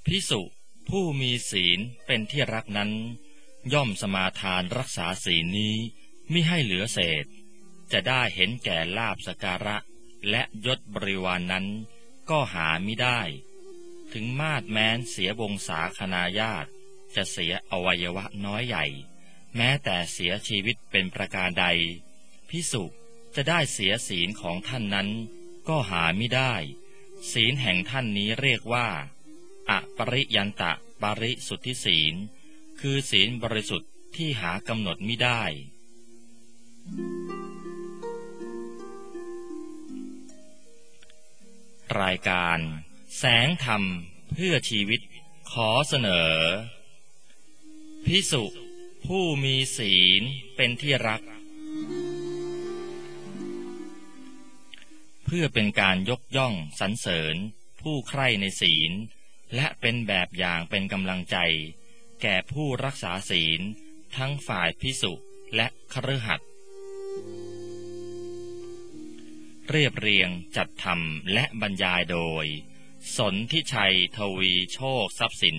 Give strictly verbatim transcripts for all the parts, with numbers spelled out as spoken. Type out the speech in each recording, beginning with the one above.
ภิกษุผู้มีศีลเป็นที่รักนั้นย่อมสมาทานรักษาศีลนี้มิให้เหลือเศษจะได้เห็นแก่ลาภสักการะและยศบริวาร น, นั้นก็หามิได้ถึงมาดแม้นเสียวงศาคณาญาติจะเสียอวัยวะน้อยใหญ่แม้แต่เสียชีวิตเป็นประการใดภิกษุจะได้เสียศีลของท่านนั้นก็หามิได้ศีลแห่งท่านนี้เรียกว่าอปริยันตะปริสุทธิศีลคือศีลบริสุทธิ์ที่หากำหนดมิได้รายการแสงธรรมเพื่อชีวิตขอเสนอภิกษุผู้มีศีลเป็นที่รักเพื่อเป็นการยกย่องสรรเสริญผู้ใคร่ในศีลและเป็นแบบอย่างเป็นกำลังใจแก่ผู้รักษาศีลทั้งฝ่ายภิกษุและคฤหัสถ์เรียบเรียงจัดทำและบรรยายโดยสนธิชัยทวีโชคทรัพย์สิน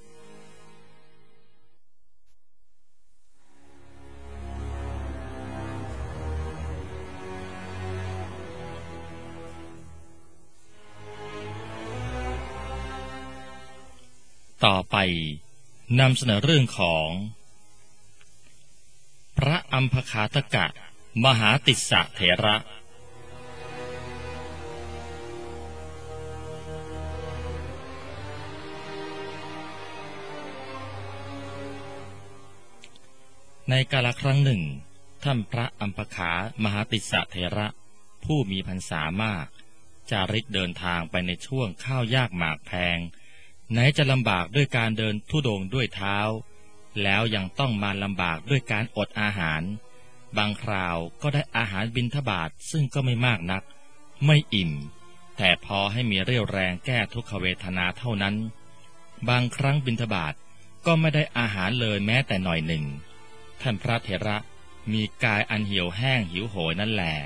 ต่อไปนำเสนอเรื่องของพระอัมพคาตกะมหาติสสะเถระในกาลครั้งหนึ่งท่านพระอัมพขามหาติสสะเถระผู้มีพรรษามากจาริกเดินทางไปในช่วงข้าวยากหมากแพงไหนจะลำบากด้วยการเดินธุดงค์ด้วยเท้าแล้วยังต้องมาลำบากด้วยการอดอาหารบางคราวก็ได้อาหารบิณฑบาตซึ่งก็ไม่มากนักไม่อิ่มแต่พอให้มีเรี่ยวแรงแก้ทุกขเวทนาเท่านั้นบางครั้งบิณฑบาตก็ไม่ได้อาหารเลยแม้แต่หน่อยหนึ่งท่านพระเถระมีกายอันเหี่ยวแห้งหิวโหยนั่นแหละ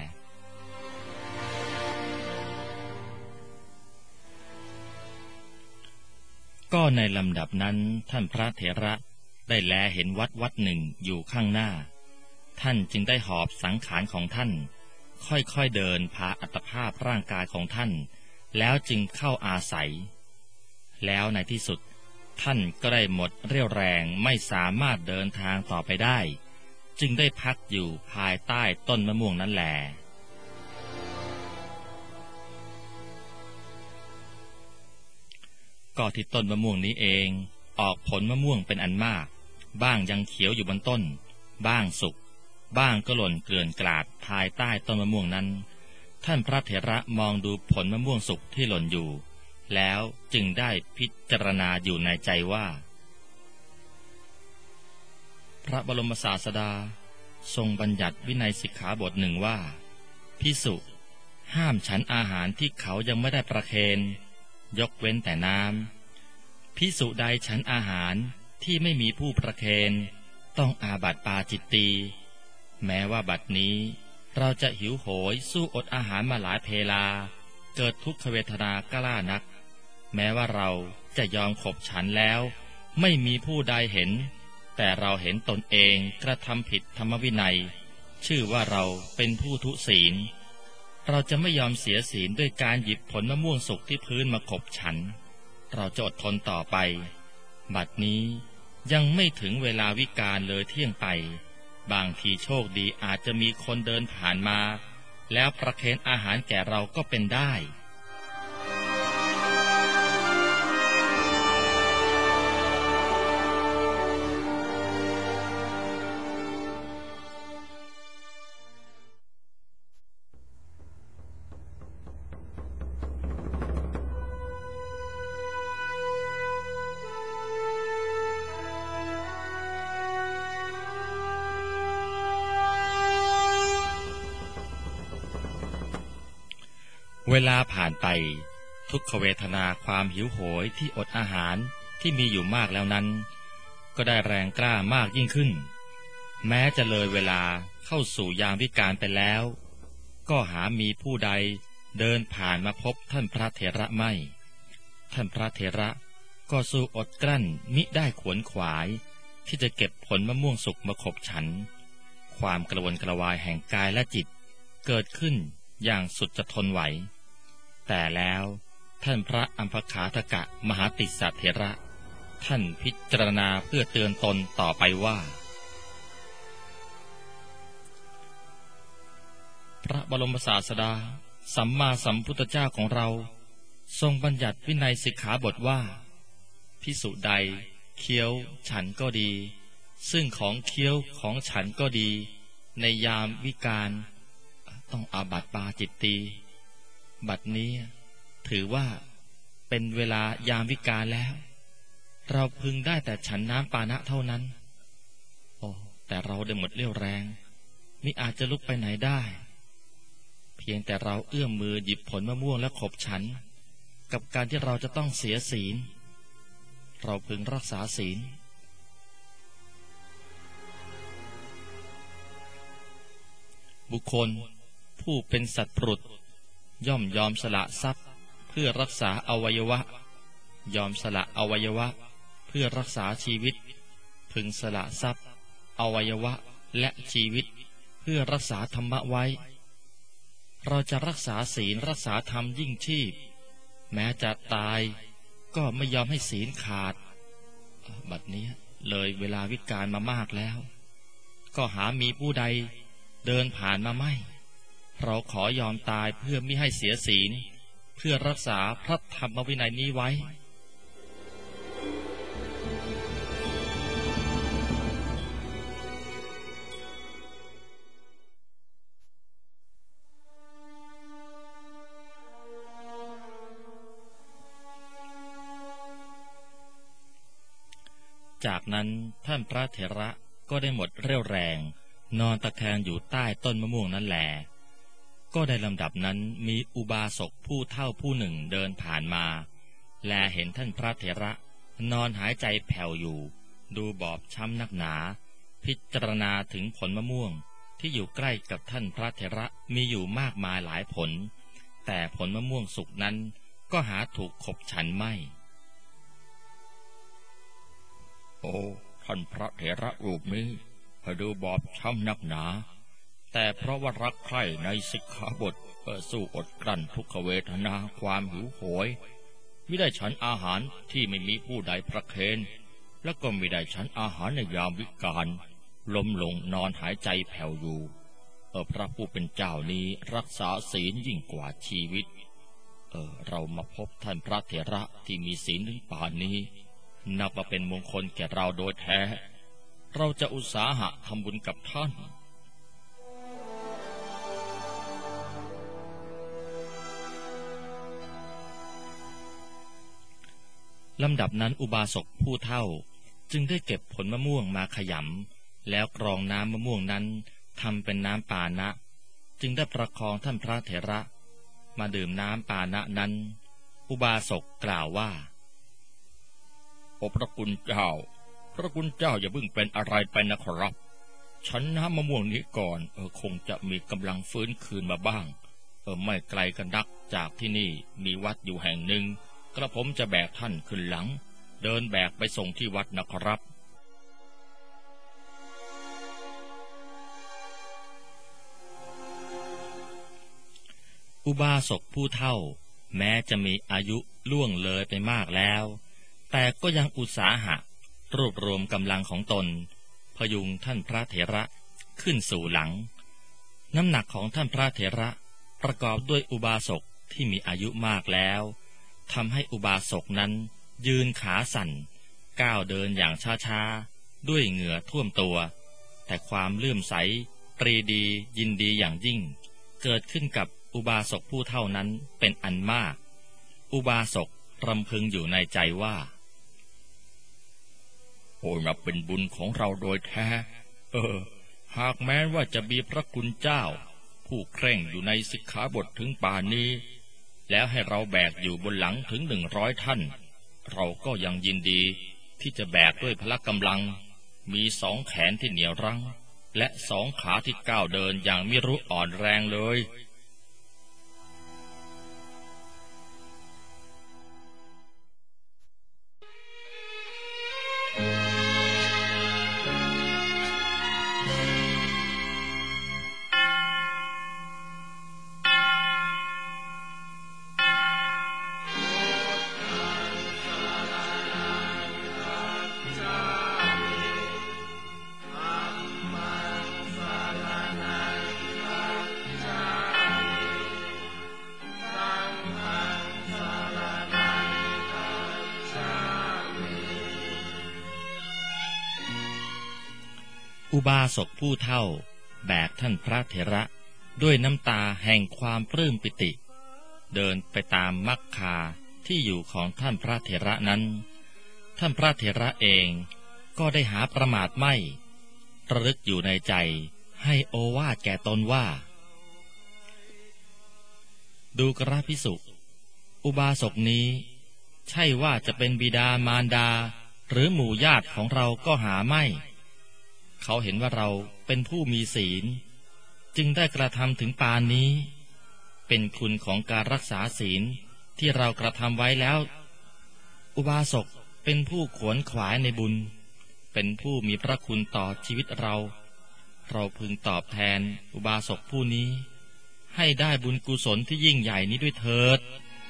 ก็ในลำดับนั้นท่านพระเถระได้แลเห็นวัดวัดหนึ่งอยู่ข้างหน้าท่านจึงได้หอบสังขารของท่านค่อยๆเดินพาอัตภาพร่างกายของท่านแล้วจึงเข้าอาศัยแล้วในที่สุดท่านก็ได้หมดเรี่ยวแรงไม่สามารถเดินทางต่อไปได้จึงได้พักอยู่ภายใต้ต้นมะม่วงนั้นแหละก็ที่ต้นมะม่วงนี้เองออกผลมะม่วงเป็นอันมากบ้างยังเขียวอยู่บนต้นบ้างสุกบ้างก็หล่นเกลื่อนกลาดภายใต้ต้นมะม่วงนั้นท่านพระเถระมองดูผลมะม่วงสุกที่หล่นอยู่แล้วจึงได้พิจารณาอยู่ในใจว่าพระบรมศาสดาทรงบัญญัติวินัยสิกขาบทหนึ่งว่าภิกษุห้ามฉันอาหารที่เขายังไม่ได้ประเคนยกเว้นแต่น้ำภิกษุใดฉันอาหารที่ไม่มีผู้ประเคนต้องอาบัติปาจิตตีแม้ว่าบัดนี้เราจะหิวโหยสู้อดอาหารมาหลายเพลาเกิดทุกขเวทนากล้านักแม้ว่าเราจะยอมขบฉันแล้วไม่มีผู้ใดเห็นแต่เราเห็นตนเองกระทำผิดธรรมวินัยชื่อว่าเราเป็นผู้ทุศีลเราจะไม่ยอมเสียศีลด้วยการหยิบผลมะม่วงสุกที่พื้นมาขบฉันเราจะอดทนต่อไปบัดนี้ยังไม่ถึงเวลาวิกาลเลยเที่ยงไปบางทีโชคดีอาจจะมีคนเดินผ่านมาแล้วประเคนอาหารแก่เราก็เป็นได้ เวลาผ่านไปทุกขเวทนาความหิวโหยที่อดอาหารที่มีอยู่มากแล้วนั้นก็ได้แรงกล้ามากยิ่งขึ้นแม้จะเลยเวลาเข้าสู่ยามวิกาลไปแล้วก็หามีผู้ใดเดินผ่านมาพบท่านพระเถระไม่ท่านพระเถระก็สู้อดกลั้นมิได้ขวนขวายที่จะเก็บผลมะม่วงสุกมาขบฉันความกระวนกระวายแห่งกายและจิตเกิดขึ้นอย่างสุดจะทนไหวแต่แล้วท่านพระอัมพขาทกะมหาติสสะเถระท่านพิจารณาเพื่อเตือนตนต่อไปว่าพระบรมศาสดาสัมมาสัมพุทธเจ้าของเราทรงบัญญัติวินัยสิกขาบทว่าภิกษุใดเคี้ยวฉันก็ดีซึ่งของเคี้ยวของฉันก็ดีในยามวิกาลต้องอาบัติปาจิตตีบัดนี้ถือว่าเป็นเวลายามวิกาลแล้วเราพึงได้แต่ฉันน้ำปานะเท่านั้นโอ้แต่เราได้หมดเรี่ยวแรงมิอาจจะลุกไปไหนได้เพียงแต่เราเอื้อมมือหยิบผลมะม่วงและขบฉันกับการที่เราจะต้องเสียศีลเราพึงรักษาศีลบุคคลผู้เป็นสัตว์ปรุษย่อมยอมสละทรัพย์เพื่อรักษาอวัยวะยอมสละอวัยวะเพื่อรักษาชีวิตพึงสละทรัพย์อวัยวะและชีวิตเพื่อรักษาธรรมะไว้เราจะรักษาศีลรักษาธรรมยิ่งชีพแม้จะตายก็ไม่ยอมให้ศีลขาดบัดนี้เลยเวลาวิกาลมามากแล้วก็หามีผู้ใดเดินผ่านมาไม่เราขอยอมตายเพื่อมิให้เสียศีลเพื่อรักษาพระธรรมวินัยนี้ไว้จากนั้นท่านพระเถระก็ได้หมดเรี่ยวแรงนอนตะแคงอยู่ใต้ต้นมะม่วงนั้นแลก็ในลำดับนั้นมีอุบาสกผู้เฒ่าผู้หนึ่งเดินผ่านมาแลเห็นท่านพระเถระนอนหายใจแผ่วอยู่ดูบอบช้ำนักหนาพิจารณาถึงผลมะม่วงที่อยู่ใกล้กับท่านพระเถระมีอยู่มากมายหลายผลแต่ผลมะม่วงสุกนั้นก็หาถูกขบฉันไม่โอ้ท่านพระเถระรูปนี้ดูบอบช้ำนักหนาแต่เพราะว่ารักใคร่ในสิกขาบทเพื่อสู้อดกลั้นทุกขเวทนาความหิวโหยไม่ได้ฉันอาหารที่ไม่มีผู้ใดประเคนและก็ไม่ได้ฉันอาหารในยามวิกาลล้มลงนอนหายใจแผ่วอยู่เออพระผู้เป็นเจ้านี้รักษาศีลยิ่งกว่าชีวิตเออเรามาพบท่านพระเถระที่มีศีลถึงป่านนี้นับว่าเป็นมงคลแก่เราโดยแท้เราจะอุตสาหะทำบุญกับท่านลำดับนั้นอุบาสกผู้เฒ่าจึงได้เก็บผลมะม่วงมาขยำแล้วกรองน้ำมะม่วงนั้นทำเป็นน้ำปานะจึงได้ประคองท่านพระเถระมาดื่มน้ำปานะนั้นอุบาสกกล่าวว่าโอ้พระคุณเจ้าพระคุณเจ้าอย่าเพิ่งเป็นอะไรไปนะครับฉันน้ำมะม่วงนี้ก่อนเออคงจะมีกำลังฟื้นคืนมาบ้างเออไม่ไกลกันนักจากที่นี่มีวัดอยู่แห่งหนึ่งกระผมจะแบกท่านขึ้นหลังเดินแบกไปส่งที่วัดนะครับอุบาสกผู้เฒ่าแม้จะมีอายุล่วงเลยไปมากแล้วแต่ก็ยังอุตสาหะรวบรวมกำลังของตนพยุงท่านพระเถระขึ้นสู่หลังน้ำหนักของท่านพระเถระประกอบด้วยอุบาสกที่มีอายุมากแล้วทำให้อุบาสกนั้นยืนขาสั่นก้าวเดินอย่างช้าๆด้วยเหงื่อท่วมตัวแต่ความเลื่อมใสปรีดียินดีอย่างยิ่งเกิดขึ้นกับอุบาสกผู้เฒ่านั้นเป็นอันมากอุบาสกรำพึงอยู่ในใจว่าโอ้นับเป็นบุญของเราโดยแท้เออหากแม้ว่าจะมีพระคุณเจ้าผู้เคร่งอยู่ในสิกขาบทถึงป่านนี้แล้วให้เราแบกอยู่บนหลังถึงหนึ่งร้อยท่านเราก็ยังยินดีที่จะแบกด้วยพละกำลังมีสองแขนที่เหนียวรั้งและสองขาที่ก้าวเดินอย่างไม่รู้อ่อนแรงเลยอุบาสกผู้เฒ่าแบกท่านพระเถระด้วยน้ำตาแห่งความปลื้มปิติเดินไปตามมักคาที่อยู่ของท่านพระเถระนั้นท่านพระเถระเองก็ได้หาประมาทไม่ระลึกอยู่ในใจให้โอวาทแก่ตนว่าดูกระภิกษุอุบาสกนี้ใช่ว่าจะเป็นบิดามารดาหรือหมู่ญาติของเราก็หาไม่เขาเห็นว่าเราเป็นผู้มีศีลจึงได้กระทำถึงปานนี้เป็นคุณของการรักษาศีลที่เรากระทำไว้แล้วอุบาสกเป็นผู้ขวนขวายในบุญเป็นผู้มีพระคุณต่อชีวิตเราเราพึงตอบแทนอุบาสกผู้นี้ให้ได้บุญกุศลที่ยิ่งใหญ่นี้ด้วยเถิด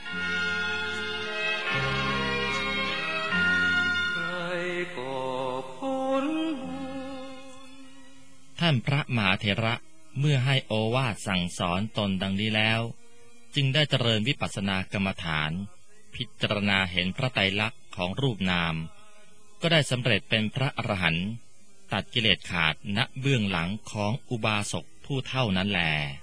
ท่านพระมหาเถระเมื่อให้โอวาทสั่งสอนตนดังนี้แล้วจึงได้เจริญวิปัสสนากรรมฐานพิจารณาเห็นพระไตรลักษณ์ของรูปนามก็ได้สำเร็จเป็นพระอรหันต์ตัดกิเลสขาดณเบื้องหลังของอุบาสกผู้เฒ่านั้นแล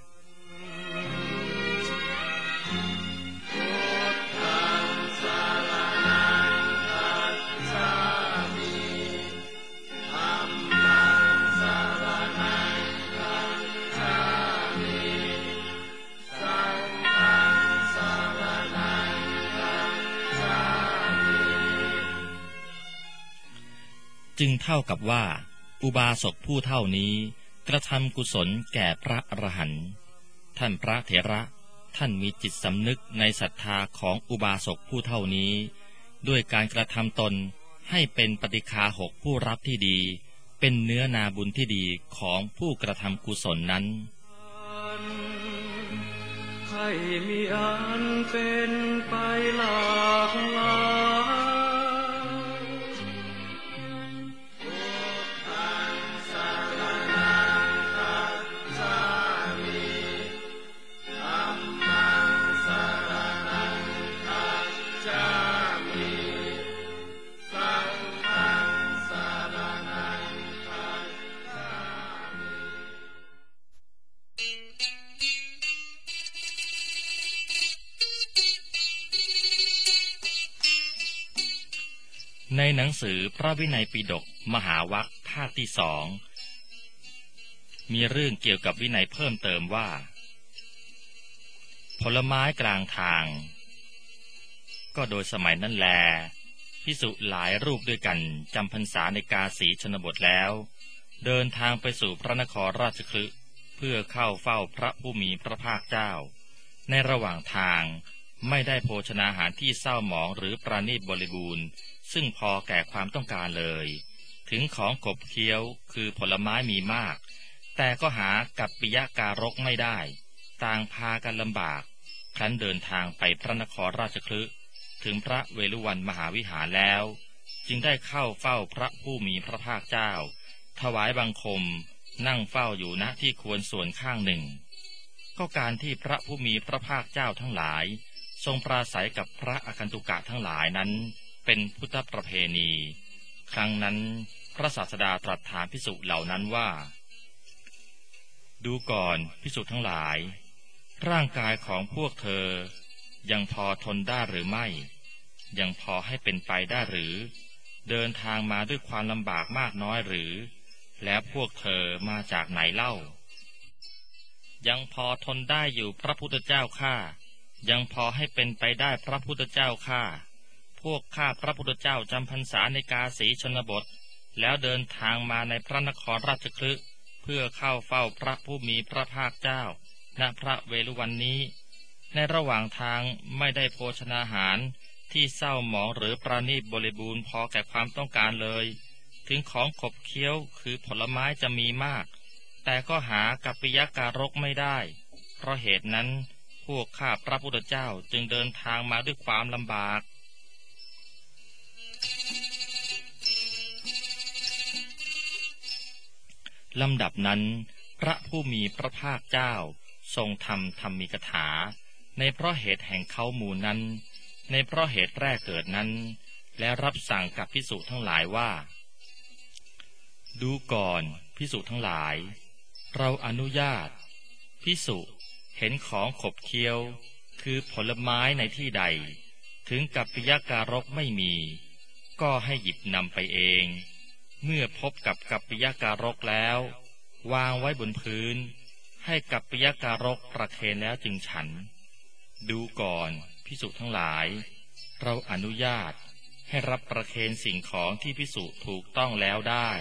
จึงเท่ากับว่าอุบาสกผู้เฒ่านี้กระทำกุศลแก่พระอรหันต์ท่านพระเถระท่านมีจิตสำนึกในศรัทธาของอุบาสกผู้เฒ่านี้ด้วยการกระทำตนให้เป็นปฏิฆาหกผู้รับที่ดีเป็นเนื้อนาบุญที่ดีของผู้กระทำกุศลนั้นให้มีอันเป็นไปหลากหลายในหนังสือพระวินัยปิฎกมหาวรรคภาคที่สองมีเรื่องเกี่ยวกับวินัยเพิ่มเติมว่าผลไม้กลางทางก็โดยสมัยนั้นแลภิกษุหลายรูปด้วยกันจำพรรษาในกาสีชนบทแล้วเดินทางไปสู่พระนครราชคฤห์เพื่อเข้าเฝ้าพระผู้มีพระภาคเจ้าในระหว่างทางไม่ได้โภชนาหารที่เศร้าหมองหรือประณีตบริบูรณ์ซึ่งพอแก่ความต้องการเลยถึงของขบเคี้ยวคือผลไม้มีมากแต่ก็หากัปปิยการกไม่ได้ต่างพากันลำบากครั้นเดินทางไปพระนครราชคฤห์ถึงพระเวฬุวันมหาวิหารแล้วจึงได้เข้าเฝ้าพระผู้มีพระภาคเจ้าถวายบังคมนั่งเฝ้าอยู่ณที่ควรส่วนข้างหนึ่งก็การที่พระผู้มีพระภาคเจ้าทั้งหลายทรงปราศัยกับพระอคันตุกะทั้งหลายนั้นเป็นพุทธประเพณีครั้งนั้นพระศาสดาตรัสถามภิกษุเหล่านั้นว่าดูก่อนภิกษุทั้งหลายร่างกายของพวกเธอยังพอทนได้หรือไม่ยังพอให้เป็นไปได้หรือเดินทางมาด้วยความลำบากมากน้อยหรือแล้วพวกเธอมาจากไหนเล่ายังพอทนได้อยู่พระพุทธเจ้าข้ายังพอให้เป็นไปได้พระพุทธเจ้าข้าพวกข้าพระพุทธเจ้าจำพรรษาในกาสีชนบทแล้วเดินทางมาในพระนครราชคฤห์เพื่อเข้าเฝ้าพระผู้มีพระภาคเจ้าณพระเวฬุวันนี้ในระหว่างทางไม่ได้โภชนาหารที่เศร้าหมองหรือประณีตบริบูรณ์พอแก่ความต้องการเลยถึงของขบเคี้ยวคือผลไม้จะมีมากแต่ก็หากัปปิยการกไม่ได้เพราะเหตุนั้นพวกข้าพระพุทธเจ้าจึงเดินทางมาด้วยความลำบากลำดับนั้นพระผู้มีพระภาคเจ้าทรงทำธรรมิกถาในเพราะเหตุแห่งเขาหมู่นั้นในเพราะเหตุแรกเกิดนั้นและรับสั่งกับภิกษุทั้งหลายว่าดูก่อนภิกษุทั้งหลายเราอนุญาตภิกษุเห็นของขบเคี้ยวคือผลไม้ในที่ใดถึงกัปปิยการกไม่มีก็ให้หยิบนำไปเองเมื่อพบกับกัปปิยการกแล้ววางไว้บนพื้นให้กัปปิยการกประเคนแล้วจึงฉันดูก่อนภิกษุทั้งหลายเราอนุญาตให้รับประเคนสิ่งของที่ภิกษุถูกต้องแล้วได้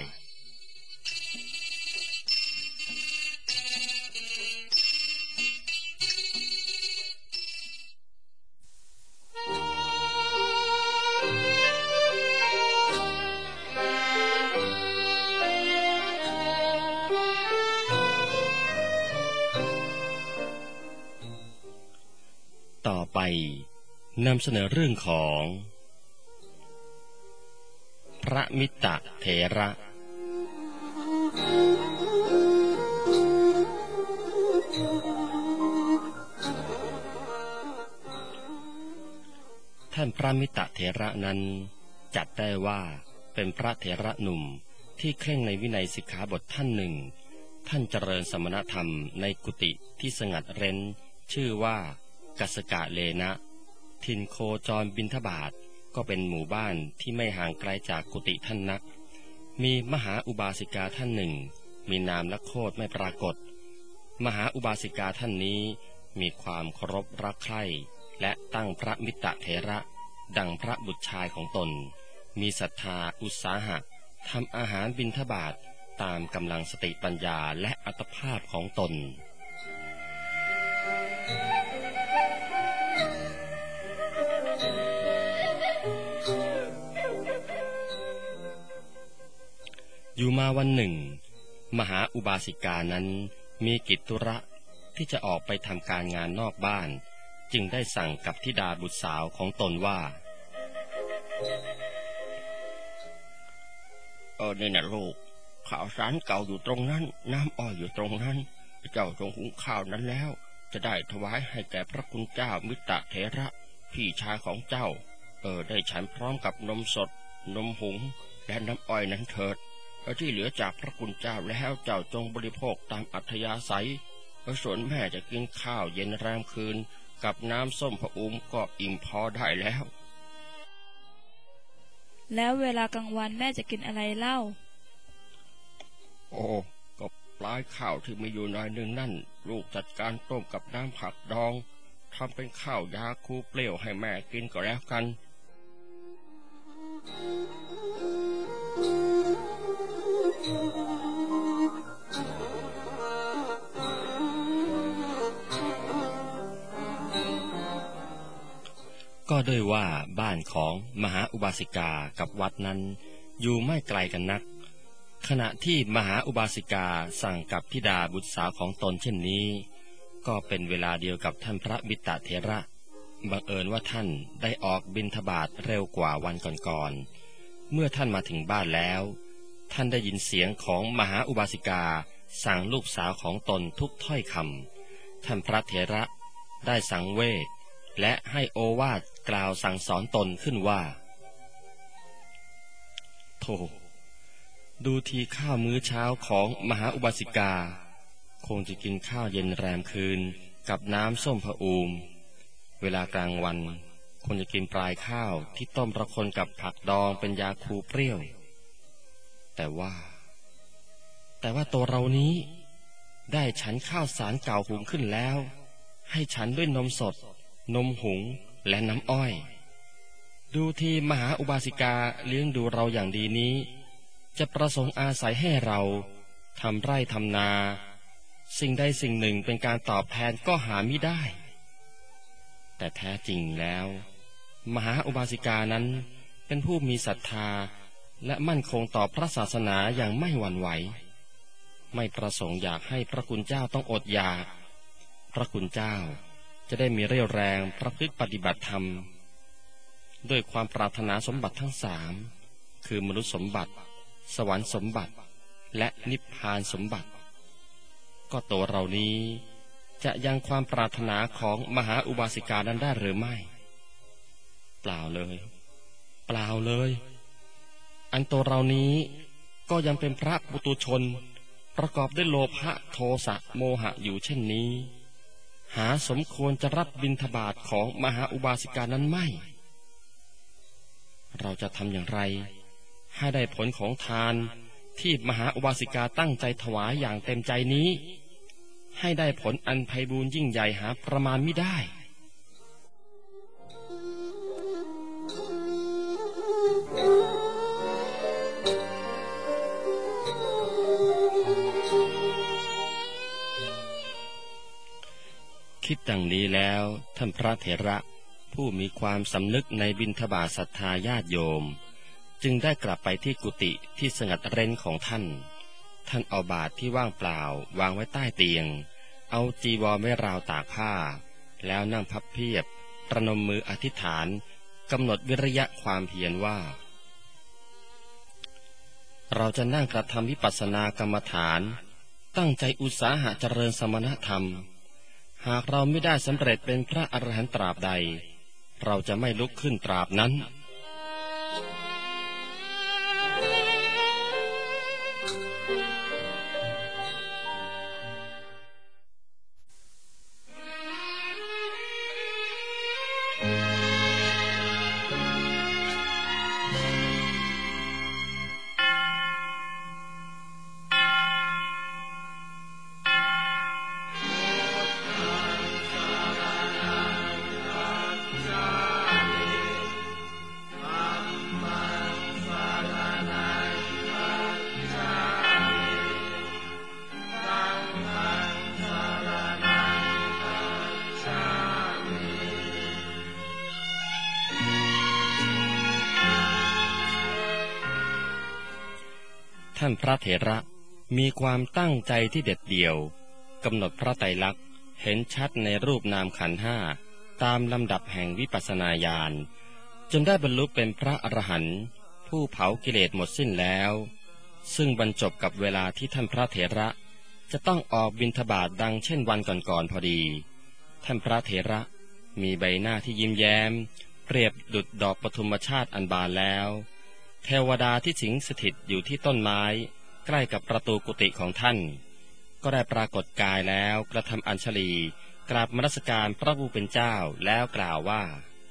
ต่อไปนำเสนอเรื่องของพระมิตรเถระท่านพระมิตรเถระนั้นจัดได้ว่าเป็นพระเถระหนุ่มที่เคร่งในวินัยสิกขาบทท่านหนึ่งท่านเจริญสมณธรรมในกุฏิที่สงัดเร้นชื่อว่ากัสกะเลนะถิ่นโคจรบิณฑบาตก็เป็นหมู่บ้านที่ไม่ห่างไกลจากกุฏิท่านนักมีมหาอุบาสิกาท่านหนึ่งมีนามและโคดไม่ปรากฏมหาอุบาสิกาท่านนี้มีความเคารพรักใคร่และตั้งพระมิตรเถระดังพระบุตรชายของตนมีศรัทธาอุตสาหะทำอาหารบิณฑบาตตามกำลังสติปัญญาและอัตภาพของตนอยู่มาวันหนึ่งมหาอุบาสิกานั้นมีกิจธุระที่จะออกไปทำการงานนอกบ้านจึงได้สั่งกับธิดาบุตรสาวของตนว่าเออเนี่ยนะลูกข้าวสารเก่าอยู่ตรงนั้นน้ำอ้อยอยู่ตรงนั้นเจ้าจงหุงข้าวนั้นแล้วจะได้ถวายให้แก่พระคุณเจ้ามิตรเถระพี่ชายของเจ้าเออได้ฉันพร้อมกับนมสดนมหุงและน้ำอ้อยนั้นเถิดที่เหลือจากพระคุณเจ้าแล้วเจ้าจงบริโภคตามอัธยาศัยส่วนแม่จะกินข้าวเย็นแรมคืนกับน้ำส้มพระอุ้มก็อิ่มพอได้แล้วแล้วเวลากลางวันแม่จะกินอะไรเล่าโอ้ก็ปลายข้าวที่มีอยู่หน่อยหนึ่งนั่นลูกจัดการต้มกับน้ำผักดองทำเป็นข้าวยาคูเปรี้ยวให้แม่กินก็แล้วกันก็ด้วยว่าบ้านของมหาอุบาสิกากับวัดนั้นอยู่ไม่ไกลกันนักขณะที่มหาอุบาสิกาสั่งกับธิดาบุตรสาวของตนเช่นนี้ก็เป็นเวลาเดียวกับท่านพระมิตรเถระบังเอิญว่าท่านได้ออกบิณฑบาตเร็วกว่าวันก่อนๆเมื่อท่านมาถึงบ้านแล้วท่านได้ยินเสียงของมหาอุบาสิกาสั่งลูกสาวของตนทุกถ้อยคำท่านพระเถระได้สังเวชและให้โอวาทกล่าวสั่งสอนตนขึ้นว่าโธ่ดูทีข้าวมื้อเช้าของมหาอุบาสิกาคงจะกินข้าวเย็นแรมคืนกับน้ำส้มผะอูมเวลากลางวันคงจะกินปลายข้าวที่ต้มประคนกับผักดองเป็นยาคูเปรี้ยวแต่ว่าแต่ว่าตัวเรานี้ได้ฉันข้าวสารเก่าหุงขึ้นแล้วให้ฉันด้วยนมสดนมหุงและน้ำอ้อยดูที่มหาอุบาสิกาเลี้ยงดูเราอย่างดีนี้จะประสงค์อาศัยให้เราทำไร่ทำนาสิ่งใดสิ่งหนึ่งเป็นการตอบแทนก็หามิได้แต่แท้จริงแล้วมหาอุบาสิกานั้นเป็นผู้มีศรัทธาและมั่นคงต่อพระศาสนาอย่างไม่หวั่นไหวไม่ประสงค์อยากให้พระคุณเจ้าต้องอดอยากพระคุณเจ้าจะได้มีเรี่ยวแรงประพฤติปฏิบัติธรรมด้วยความปรารถนาสมบัติทั้งสามคือมนุษย์สมบัติสวรรค์สมบัติและนิพพานสมบัติก็ตัวเรานี้จะยังความปรารถนาของมหาอุบาสิกานั้นได้หรือไม่เปล่าเลยเปล่าเลยอันตัวเรานี้ก็ยังเป็นพระปุตุชนประกอบด้วยโลภะโทสะโมหะอยู่เช่นนี้หาสมควรจะรับบิณฑบาตของมหาอุบาสิกานั้นไม่เราจะทำอย่างไรให้ได้ผลของทานที่มหาอุบาสิกาตั้งใจถวายอย่างเต็มใจนี้ให้ได้ผลอันไพบูลย์ยิ่งใหญ่หาประมาณมิได้คิดดังนี้แล้วท่านพระเถระผู้มีความสำนึกในบิณฑบาตศรัทธาญาติโยมจึงได้กลับไปที่กุฏิที่สงัดเร้นของท่านท่านเอาบาตรที่ว่างเปล่าวางไว้ใต้เตียงเอาจีวรไว้ราวตากผ้าแล้วนั่งพับเพียบประนมมืออธิษฐานกำหนดวิริยะความเพียรว่าเราจะนั่งกระทำวิปัสสนากรรมฐานตั้งใจอุตสาหะเจริญสมณธรรมหากเราไม่ได้สำเร็จเป็นพระอรหันต์ตราบใดเราจะไม่ลุกขึ้นตราบนั้นท่านพระเถระมีความตั้งใจที่เด็ดเดี่ยวกำหนดพระไตรลักษณ์เห็นชัดในรูปนามขันธ์ห้าตามลำดับแห่งวิปัสสนาญาณจนได้บรรลุเป็นพระอรหันต์ผู้เผากิเลสหมดสิ้นแล้วซึ่งบรรจบกับเวลาที่ท่านพระเถระจะต้องออกบิณฑบาตดังเช่นวันก่อนๆพอดีท่านพระเถระมีใบหน้าที่ยิ้มแย้มเปรียบดุจดอกปฐุมชาติอันบานแล้วเทวดาที่สิงสถิตอยู่ที่ต้นไม้ใกล้กับประตูกุฏิของท่านก็ได้ปรากฏกายแล้วกระทำอัญชลีกราบนมัสการพระผู้เป็นเจ้าแล้วกล่าวว่า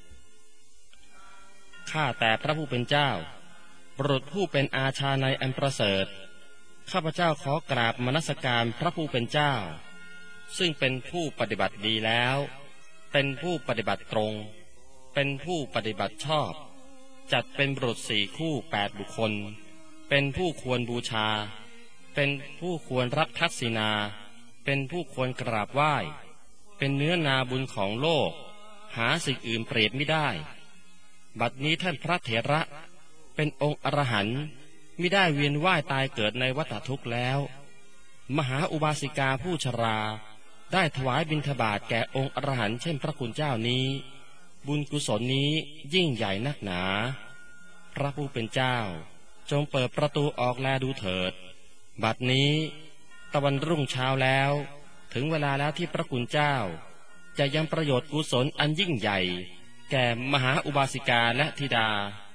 ข้าแต่พระผู้เป็นเจ้าบุรุษผู้เป็นอาชาในอันประเสริฐข้าพเจ้าขอกราบนมัสการพระผู้เป็นเจ้าซึ่งเป็นผู้ปฏิบัติดีแล้วเป็นผู้ปฏิบัติตรงเป็นผู้ปฏิบัติชอบจัดเป็นบุรุษสี่คู่แปดบุคคลเป็นผู้ควรบูชาเป็นผู้ควรรับทักษิณาเป็นผู้ควรกราบไหว้เป็นเนื้อนาบุญของโลกหาสิ่งอื่นเปรียบไม่ได้บัดนี้ท่านพระเถระเป็นองค์อรหันต์มิได้เวียนว่ายตายเกิดในวัฏทุกข์แล้วมหาอุบาสิกาผู้ชราได้ถวายบิณฑบาตแก่องค์อรหันต์เช่นพระคุณเจ้านี้บุญกุศลนี้ยิ่งใหญ่นักหนาพระผู้เป็นเจ้าจงเปิดประตูออกแลดูเถิดบัดนี้ตะวันรุ่งเช้าแล้วถึงเวลาแล้วที่พระคุณเจ้าจะยังประโยชน์กุศลอันยิ่งใหญ่แก่มหาอุบาสิกาและธิดา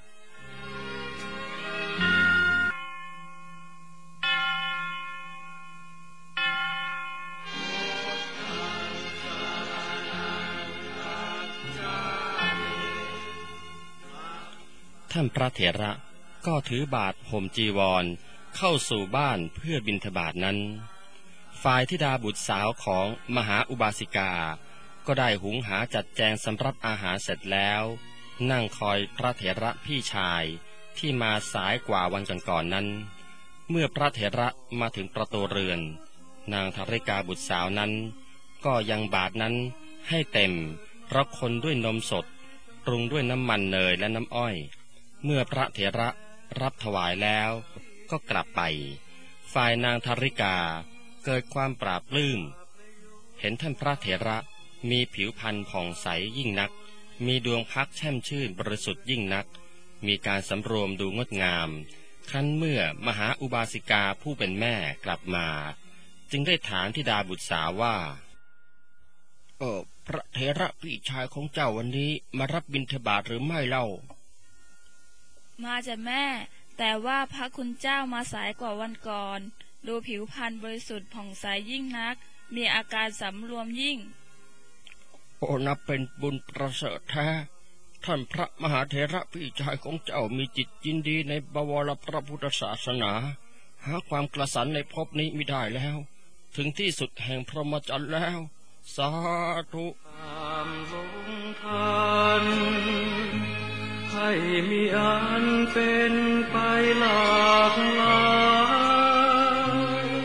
ท่านพระเถระก็ถือบาตรห่มจีวรเข้าสู่บ้านเพื่อบิณฑบาตนั้นฝ่ายธิดาบุตรสาวของมหาอุบาสิกาก็ได้หุงหาจัดแจงสำรับอาหารเสร็จแล้วนั่งคอยพระเถระพี่ชายที่มาสายกว่าวันก่อนๆนั้นเมื่อพระเถระมาถึงประตูเรือนนางธาริกาบุตรสาวนั้นก็ยังบาตรนั้นให้เต็มเพราะคนด้วยนมสดปรุงด้วยน้ำมันเนยและน้ำอ้อยเมื่อพระเถระรับถวายแล้วก็กลับไปฝ่ายนางธาริกาเกิดความปราบปลื้มเห็นท่านพระเถระมีผิวพรรณผ่องใสยิ่งนักมีดวงพักแช่มชื่นบริสุทธิ์ยิ่งนักมีการสำรวมดูงดงามครั้นเมื่อมหาอุบาสิกาผู้เป็นแม่กลับมาจึงได้ถามธิดาบุตรสาวว่าเออพระเถระพี่ชายของเจ้าวันนี้มารับบิณฑบาตหรือไม่เล่ามาจ้ะแม่แต่ว่าพระคุณเจ้ามาสายกว่าวันก่อนดูผิวพรรณบริสุทธิ์ผ่องใสยิ่งนักมีอาการสำรวมยิ่งโอ้นับเป็นบุญประเสริฐแท้ท่านพระมหาเถระพี่ชายของเจ้ามีจิตยินดีในบวรพระพุทธศาสนาหาความกระสันในภพนี้ไม่ได้แล้วถึงที่สุดแห่งพรหมจรรย์แล้วสาธุตามลงทานให้มีอันเป็นไปหลากหลาย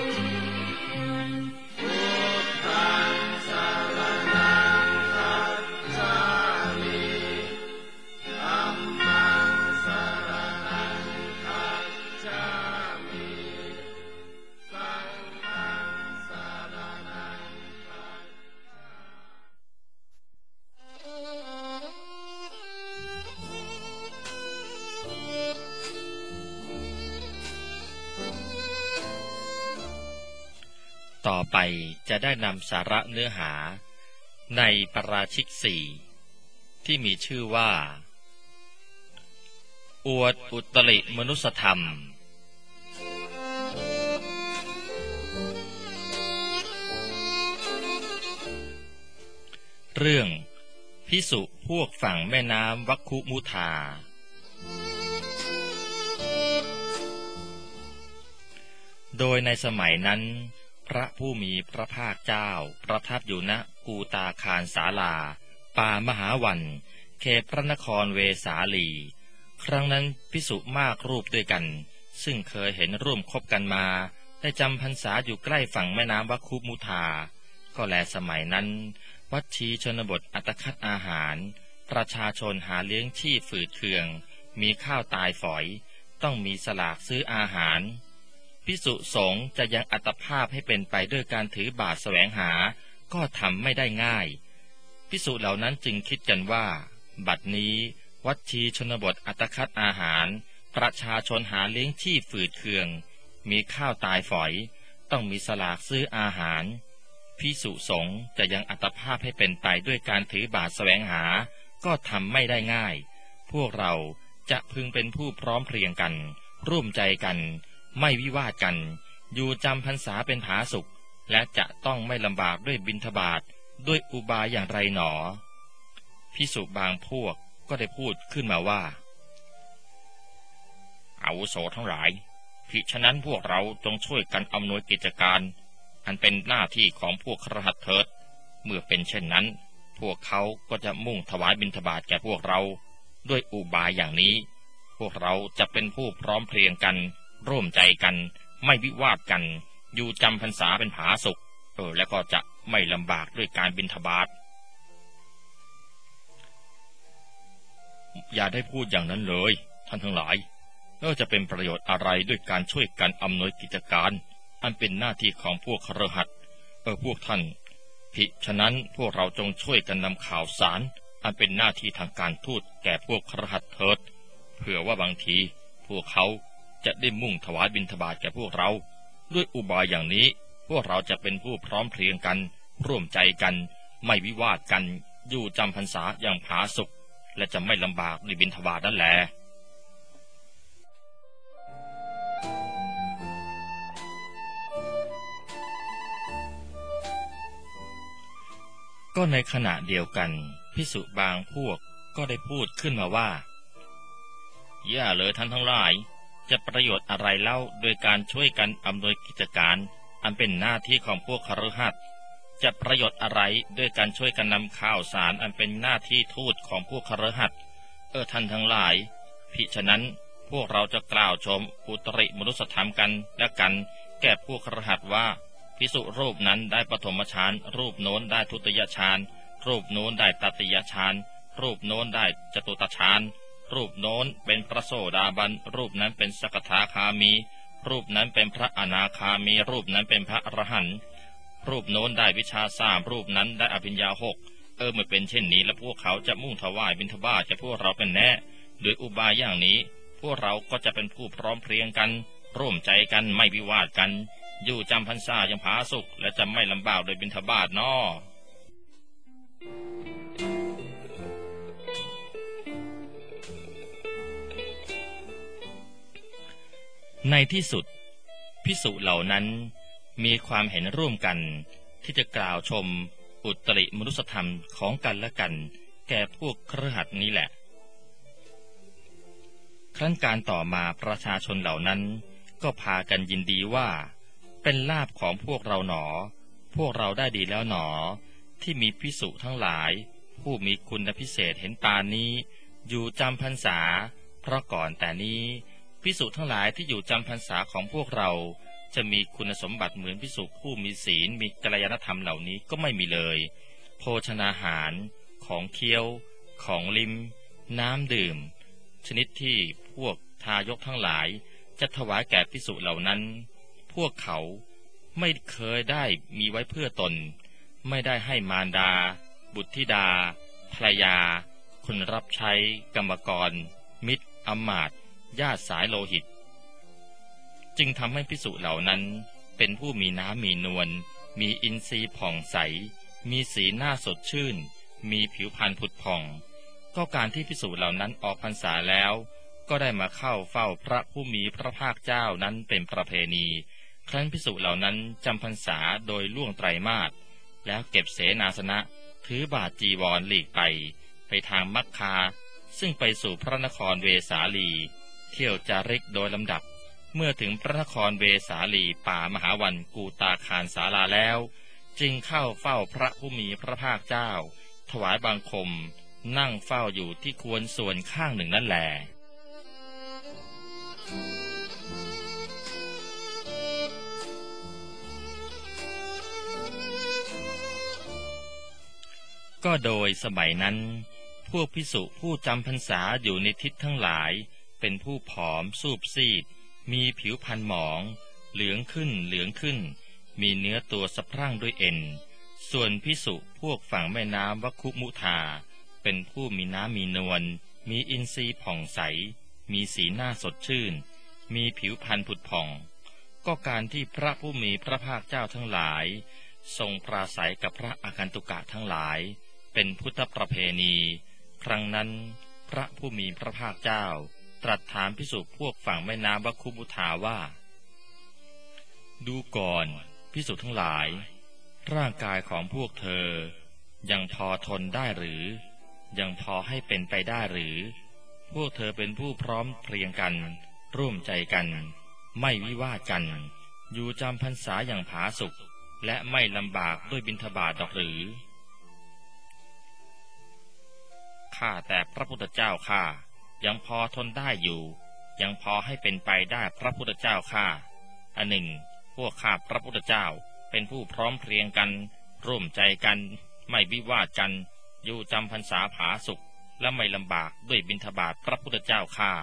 พุทธังสรณังคัจฉามิธัมมังสรณังคัจฉามิสังฆังสรณังคัจฉาต่อไปจะได้นำสาระเนื้อหาในปาราชิกสี่ที่มีชื่อว่าอวดอุตริมนุสธรรมเรื่องภิกษุพวกฝั่งแม่น้ำวัคคุมุธาโดยในสมัยนั้นพระผู้มีพระภาคเจ้าประทับอยู่ณกูตาคารศาลาป่ามหาวันเขตพระนครเวสาลีครั้งนั้นภิกษุมากรูปด้วยกันซึ่งเคยเห็นร่วมคบกันมาได้จำพรรษาอยู่ใกล้ฝั่งแม่น้ำวัคคุมุธาก็แลสมัยนั้นวัดชีชนบทอัตคัดอาหารประชาชนหาเลี้ยงชีพฝืดเคืองมีข้าวตายฝอยต้องมีสลากซื้ออาหารภิกษุสงฆ์จะยังอัตภาพให้เป็นไปด้วยการถือบาตรแสวงหาก็ทำไม่ได้ง่ายภิกษุเหล่านั้นจึงคิดกันว่าบัดนี้วัดชีชนบทอัตคัดอาหารประชาชนหาเลี้ยงชีพฝืดเคืองมีข้าวตายฝอยต้องมีสลากซื้ออาหารภิกษุสงฆ์จะยังอัตภาพให้เป็นไปด้วยการถือบาตรแสวงหาก็ทำไม่ได้ง่ายพวกเราจะพึงเป็นผู้พร้อมเพรียงกันร่วมใจกันไม่วิวาทกันอยู่จำพรรษาเป็นผาสุกและจะต้องไม่ลำบากด้วยบิณฑบาตด้วยอุบายอย่างไรหนอภิกษุบางพวกก็ได้พูดขึ้นมาว่าอาวุโสทั้งหลายภิฉะนั้นพวกเราจงช่วยกันอำนวยกิจการอันเป็นหน้าที่ของพวกคฤหัสถ์เถิดเมื่อเป็นเช่นนั้นพวกเขาก็จะมุ่งถวายบิณฑบาตแก่พวกเราด้วยอุบายอย่างนี้พวกเราจะเป็นผู้พร้อมเพรียงกันร่วมใจกันไม่วิวาทกันอยู่จำพรรษาเป็นผาสุกเออแล้วก็จะไม่ลำบากด้วยการบิณฑบาตอย่าได้พูดอย่างนั้นเลยท่านทั้งหลายเออจะเป็นประโยชน์อะไรด้วยการช่วยกันอำนวยกิจการอันเป็นหน้าที่ของพวกคฤหัสถ์เออพวกท่านภิฉะนั้นพวกเราจงช่วยกันนำข่าวสารอันเป็นหน้าที่ทางการทูตแก่พวกคฤหัสถ์เถิดเผื่อว่าบางทีพวกเขาจะได้มุ่งถวายบิณฑบาตแก่พวกเราด้วยอุบายอย่างนี้พวกเราจะเป็นผู้พร้อมเพรียงกันร่วมใจกันไม่วิวาทกันอยู่จำพรรษาอย่างผาสุกและจะไม่ลำบากด้วยบิณฑบาตนั่นแหละก็ในขณะเดียวกันภิกษุบางพวกก็ได้พูดขึ้นมาว่าอย่าเลยท่านทั้งหลายจะประโยชน์อะไรเล่าโดยการช่วยกันอำนวยกิจการอันเป็นหน้าที่ของพวกคฤหัสถ์จะประโยชน์อะไรด้วยการช่วยกันนำข่าวสารอันเป็นหน้าที่ทูตของพวกคฤหัสถ์เออท่านทั้งหลายภิฉะนั้นพวกเราจะกล่าวชมอุตริมนุสธรรมกันและกันแก่พวกคฤหัสถ์ว่าภิกษุรูปนั้นได้ปฐมฌานรูปโน้นได้ทุติยฌานรูปโน้นได้ตติยฌานรูปโน้นได้จตุตฌานรูปโน้นเป็นพระโสดาบันรูปนั้นเป็นสกทาคามีรูปนั้นเป็นพระอนาคามีรูปนั้นเป็นพระอรหันต์รูปโน้นได้วิชาสามรูปนั้นได้อภิญญาหกเออเมื่อเป็นเช่นนี้แล้วพวกเขาจะมุ่งถวายบิณฑบาตแก่พวกเราเป็นแน่โดยอุบายอย่างนี้พวกเราก็จะเป็นผู้พร้อมเพรียงกันร่วมใจกันไม่วิวาทกันอยู่จำพรรษาอย่างผาสุกและจะไม่ลำบากโดยบิณฑบาตน้อในที่สุดภิกษุเหล่านั้นมีความเห็นร่วมกันที่จะกล่าวชมอุตริมนุสธรรมของกันและกันแก่พวกคฤหัสถ์นี้แหละครั้นการต่อมาประชาชนเหล่านั้นก็พากันยินดีว่าเป็นลาภของพวกเราหนอพวกเราได้ดีแล้วหนอที่มีภิกษุทั้งหลายผู้มีคุณพิเศษเห็นปานนี้อยู่จำพรรษาเพราะก่อนแต่นี้ภิกษุทั้งหลายที่อยู่จำพรรษาของพวกเราจะมีคุณสมบัติเหมือนภิกษุผู้มีศีลมีกัลยาณธรรมเหล่านี้ก็ไม่มีเลยโภชนาหารของเคี้ยวของลิ้มน้ำดื่มชนิดที่พวกทายกทั้งหลายจะถวายแก่ภิกษุเหล่านั้นพวกเขาไม่เคยได้มีไว้เพื่อตนไม่ได้ให้มารดาบุตรธิดาภรรยาคนรับใช้กรรมกรมิตรอำมาตย์ญาติสายโลหิตจึงทำให้ภิกษุเหล่านั้นเป็นผู้มีน้ำมีนวลมีอินทรีย์ผ่องใสมีสีหน้าสดชื่นมีผิวพรรณผุดผ่องก็การที่ภิกษุเหล่านั้นออกพรรษาแล้วก็ได้มาเข้าเฝ้าพระผู้มีพระภาคเจ้านั้นเป็นประเพณีครั้นภิกษุเหล่านั้นจำพรรษาโดยล่วงไตรมาสแล้วเก็บเสนาสนะถือบาทจีวรหลีกไปไปทางมัคคาซึ่งไปสู่พระนครเวสาลีเที่ยวจาริกโดยลำดับเมื่อถึงพระนครเวสาลีป่ามหาวันกูตาคารศาลาแล้วจึงเข้าเฝ้าพระผู้มีพระภาคเจ้าถวายบังคมนั่งเฝ้าอยู่ที่ควรส่วนข้างหนึ่งนั่นแหละก็โดยสมัยนั้นพวกภิกษุผู้จำพรรษาอยู่ในทิศทั้งหลายเป็นผู้ผอมสูบซีดมีผิวพรรณหมองเหลืองขึ้นเหลืองขึ้นมีเนื้อตัวสะพรั่งด้วยเอ็นส่วนภิกษุพวกฝั่งแม่น้ำวัคคุมุทาเป็นผู้มีน้ำมีนวลมีอินทรีย์ผ่องใสมีสีหน้าสดชื่นมีผิวพรรณผุดผ่องก็การที่พระผู้มีพระภาคเจ้าทั้งหลายทรงปราศัยกับพระอาคันตุกะทั้งหลายเป็นพุทธประเพณีครั้งนั้นพระผู้มีพระภาคเจ้าตรัสถามภิกษุพวกฝั่งแม่น้ำวัคคุมุทาว่าดูก่อนภิกษุทั้งหลายร่างกายของพวกเธอยังพอทนได้หรือยังพอให้เป็นไปได้หรือพวกเธอเป็นผู้พร้อมเพรียงกันร่วมใจกันไม่วิวาทกันอยู่จำพรรษาอย่างผาสุกและไม่ลำบากด้วยบิณฑบาตดอกหรือข้าแต่พระพุทธเจ้าข้ายังพอทนได้อยู่ยังพอให้เป็นไปได้พระพุทธเจ้าข้าอันหนึ่งพวกข้าพระพุทธเจ้าเป็นผู้พร้อมเพรียงกันร่วมใจกันไม่วิวาทกันอยู่จำพรรษาผาสุกและไม่ลำบากด้วยบิณฑบาตพระพุทธเจ้าข้า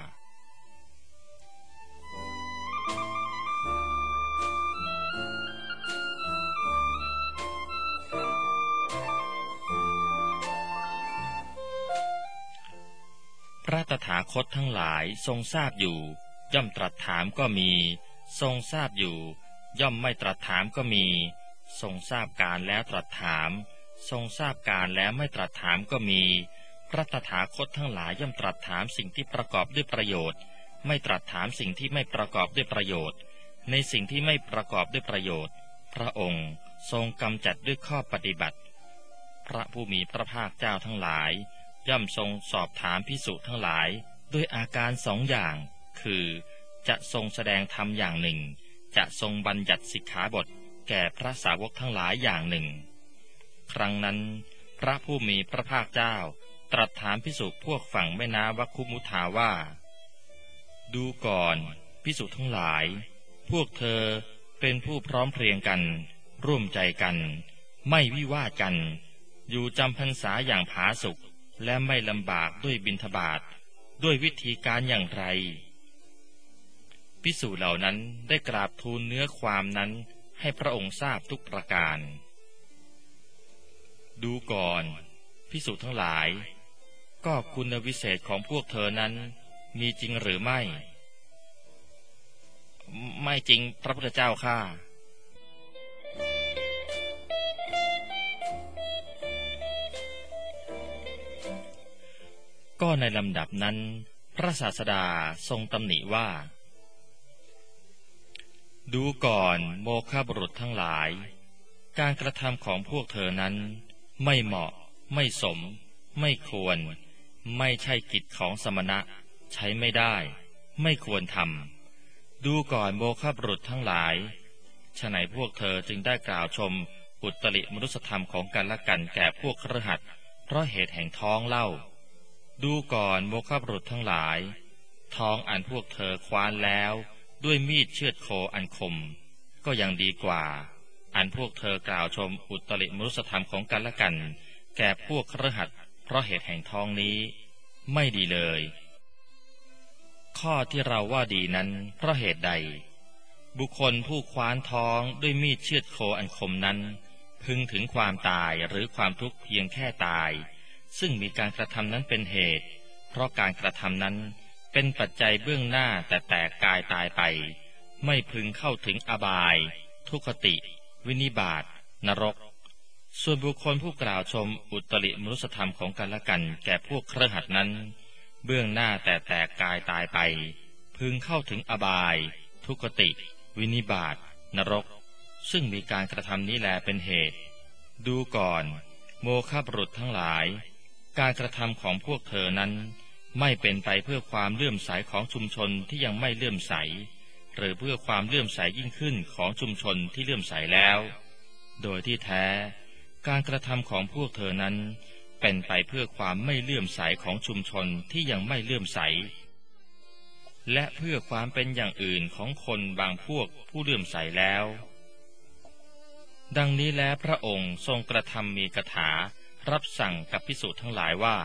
พระตถาคตทั้งหลายทรงทราบอยู่ย่อมตรัสถามก็มีทรงทราบอยู่ย่อมไม่ตรัสถามก็มีทรงทราบการแล้วตรัสถามทรงทราบการแล้วไม่ตรัสถามก็มีพระตถาคตทั้งหลายย่อมตรัสถามสิ่งที่ประกอบด้วยประโยชน์ไม่ตรัสถามสิ่งที่ไม่ประกอบด้วยประโยชน์ในสิ่งที่ไม่ประกอบด้วยประโยชน์พระองค์ทรงกำจัดด้วยข้อปฏิบัติพระผู้มีพระภาคเจ้าทั้งหลายย่อมทรงสอบถามภิกษุทั้งหลายด้วยอาการสองอย่างคือจะทรงแสดงธรรมอย่างหนึ่งจะทรงบัญญัติสิกขาบทแก่พระสาวกทั้งหลายอย่างหนึ่งครั้งนั้นพระผู้มีพระภาคเจ้าตรัสถามภิกษุพวกฝั่งแม่น้ำวัคคุมุทาว่าดูก่อนภิกษุทั้งหลายพวกเธอเป็นผู้พร้อมเพรียงกันร่วมใจกันไม่วิวาทกันอยู่จำพรรษาอย่างผาสุกและไม่ลำบากด้วยบิณฑบาตด้วยวิธีการอย่างไรภิกษุเหล่านั้นได้กราบทูลเนื้อความนั้นให้พระองค์ทราบทุกประการดูก่อนภิกษุทั้งหลายก็คุณวิเศษของพวกเธอนั้นมีจริงหรือไม่ไม่จริงพระพุทธเจ้าข้าก็ในลำดับนั้นพระศาสดาทรงตำหนิว่าดูก่อนโมฆะบุรุษทั้งหลายการกระทำของพวกเธอนั้นไม่เหมาะไม่สมไม่ควรไม่ใช่กิจของสมณะใช้ไม่ได้ไม่ควรทำดูก่อนโมฆะบุรุษทั้งหลายฉะไหนพวกเธอจึงได้กล่าวชมอุตริมนุสธรรมของกันและกันแก่พวกคฤหัสถ์เพราะเหตุแห่งท้องเล่าดูก่อนโมฆะบุรุษทั้งหลายท้องอันพวกเธอคว้านแล้วด้วยมีดเชือดโคอันคมก็ยังดีกว่าอันพวกเธอกล่าวชมอุตริมนุสธรรมของกันและกันแก่พวกคฤหัสถ์เพราะเหตุแห่งท้องนี้ไม่ดีเลยข้อที่เราว่าดีนั้นเพราะเหตุใดบุคคลผู้คว้านท้องด้วยมีดเชือดโคอันคมนั้นพึงถึงความตายหรือความทุกข์เพียงแค่ตายซึ่งมีการกระทำนั้นเป็นเหตุเพราะการกระทำนั้นเป็นปัจจัยเบื้องหน้าแต่แตกกายตายไปไม่พึงเข้าถึงอบายทุกขติวินิบาตนรกส่วนบุคคลผู้กล่าวชมอุตริมนุสธรรมของกันและกันแก่พวกคฤหัสถ์นั้นเบื้องหน้าแต่แตกกายตายไปพึงเข้าถึงอบายทุกขติวินิบาตนรกซึ่งมีการกระทำนี้แลเป็นเหตุดูก่อนโมฆะบุรุษทั้งหลายการกระทำของพวกเธอนั้นไม่เป็นไปเพื่อความเลื่อมใสของชุมชนที่ยังไม่เลื่อมใสหรือเพื่อความเลื่อมใสยิ่งขึ้นของชุมชนที่เลื่อมใสแล้วโดยที่แท้การกระทำของพวกเธอนั้นเป็นไปเพื่อความไม่เลื่อมใสของชุมชนที่ยังไม่เลื่อมใสและเพื่อความเป็นอย่างอื่นของคนบางพวกผู้เลื่อมใสแล้วดังนี้แล้วพระองค์ทรงกระทำมีคาถารับสั่งกับภิกษุทั้งหลายว่า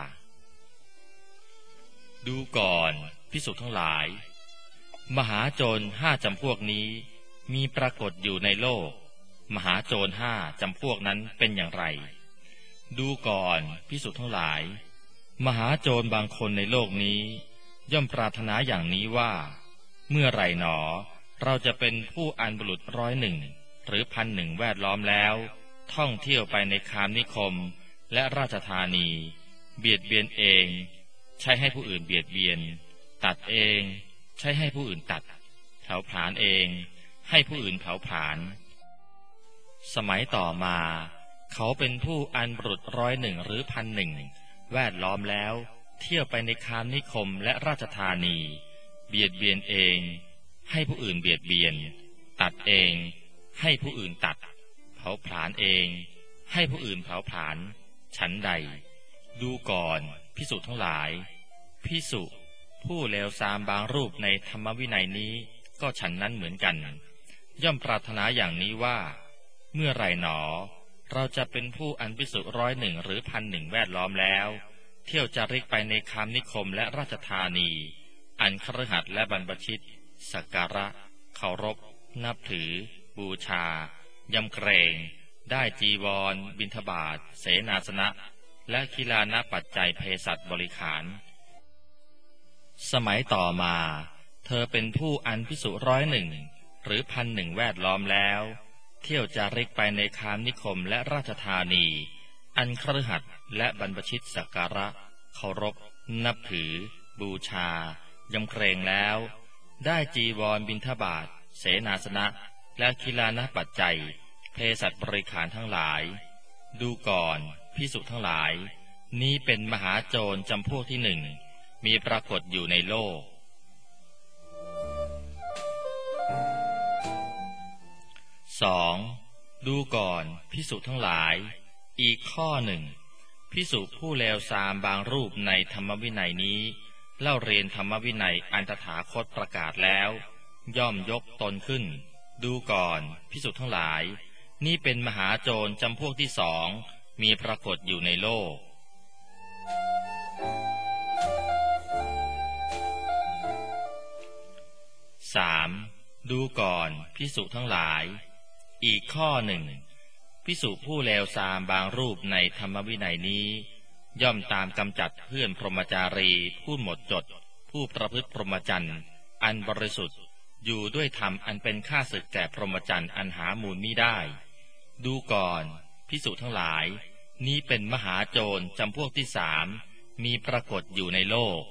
ดูก่อนภิกษุทั้งหลายมหาโจรห้าจำพวกนี้มีปรากฏอยู่ในโลกมหาโจรห้าจำพวกนั้นเป็นอย่างไรดูก่อนภิกษุทั้งหลายมหาโจรบางคนในโลกนี้ย่อมปรารถนาอย่างนี้ว่าเมื่อไรหนอเราจะเป็นผู้อันบุรุษร้อยหนึ่งหรือพันหนึ่งแวดล้อมแล้วท่องเที่ยวไปในคามนิคมและราชธานีเบียดเบียนเองใช้ให้ผู้อื่นเบียดเบียนตัดเองใช้ให้ผู้อื่นตัดเผาผลาญเองให้ผู้อื่นเผาผลาญสมัยต่อมาเขาเป็นผู้อันบุรุษร้อยหนึ่งหรือพันหนึ่งแวดล้อมแล้วเที่ยวไปในคามนิคมและราชธานีเบียดเบียนเองให้ผู้อื่นเบียดเบียนตัดเองให้ผู้อื่นตัดเผาผลาญเองให้ผู้อื่นเผาผลาญฉันใดดูก่อนภิกษุทั้งหลายภิกษุผู้เลวทรามบางรูปในธรรมวินัยนี้ก็ฉันนั้นเหมือนกันย่อมปรารถนาอย่างนี้ว่าเมื่อไรหนอเราจะเป็นผู้อันภิกษุร้อยหนึ่งหรือพันหนึ่งแวดล้อมแล้วเที่ยวจาริกไปในคามนิคมและราชธานีอันคฤหัสถ์และบรรพชิตสักการะเคารพนับถือบูชายำเกรงได้จีวรบิณฑบาตเสนาสนะและกีฬานะปัจจัยเภสัชบริขารสมัยต่อมาเธอเป็นผู้อันภิกษุร้อยหนึ่งหรือพันหนึ่งแวดล้อมแล้วเที่ยวจาริกไปในคามนิคมและราชธานีอันคฤหัสถ์และบรรพชิตสักการะเคารพนับถือบูชายำเกรงแล้วได้จีวรบิณฑบาตเสนาสนะและกีฬานะปัจจัยเภสัชบริขารทั้งหลายดูก่อนภิกษุทั้งหลายนี้เป็นมหาโจรจำพวกที่หนึ่งมีปรากฏอยู่ในโลกสองดูก่อนภิกษุทั้งหลายอีกข้อหนึ่งภิกษุผู้เลวทรามบางรูปในธรรมวินัยนี้เล่าเรียนธรรมวินัยอันตถาคตประกาศแล้วย่อมยกตนขึ้นดูก่อนภิกษุทั้งหลายนี่เป็นมหาโจรจำพวกที่สองมีปรากฏอยู่ในโลกสามดูก่อนภิกษุทั้งหลายอีกข้อหนึ่งภิกษุผู้เลวทรามบางรูปในธรรมวินัยนี้ย่อมตามกำจัดเพื่อนพรหมจารีผู้หมดจดผู้ประพฤติพรหมจรรย์อันบริสุทธิ์อยู่ด้วยธรรมอันเป็นข้าศึกแก่พรหมจรรย์อันหามูลมิได้ดูก่อนภิกษุทั้งหลายนี้เป็นมหาโจรจำพวกที่สามมีปรากฏอยู่ในโลก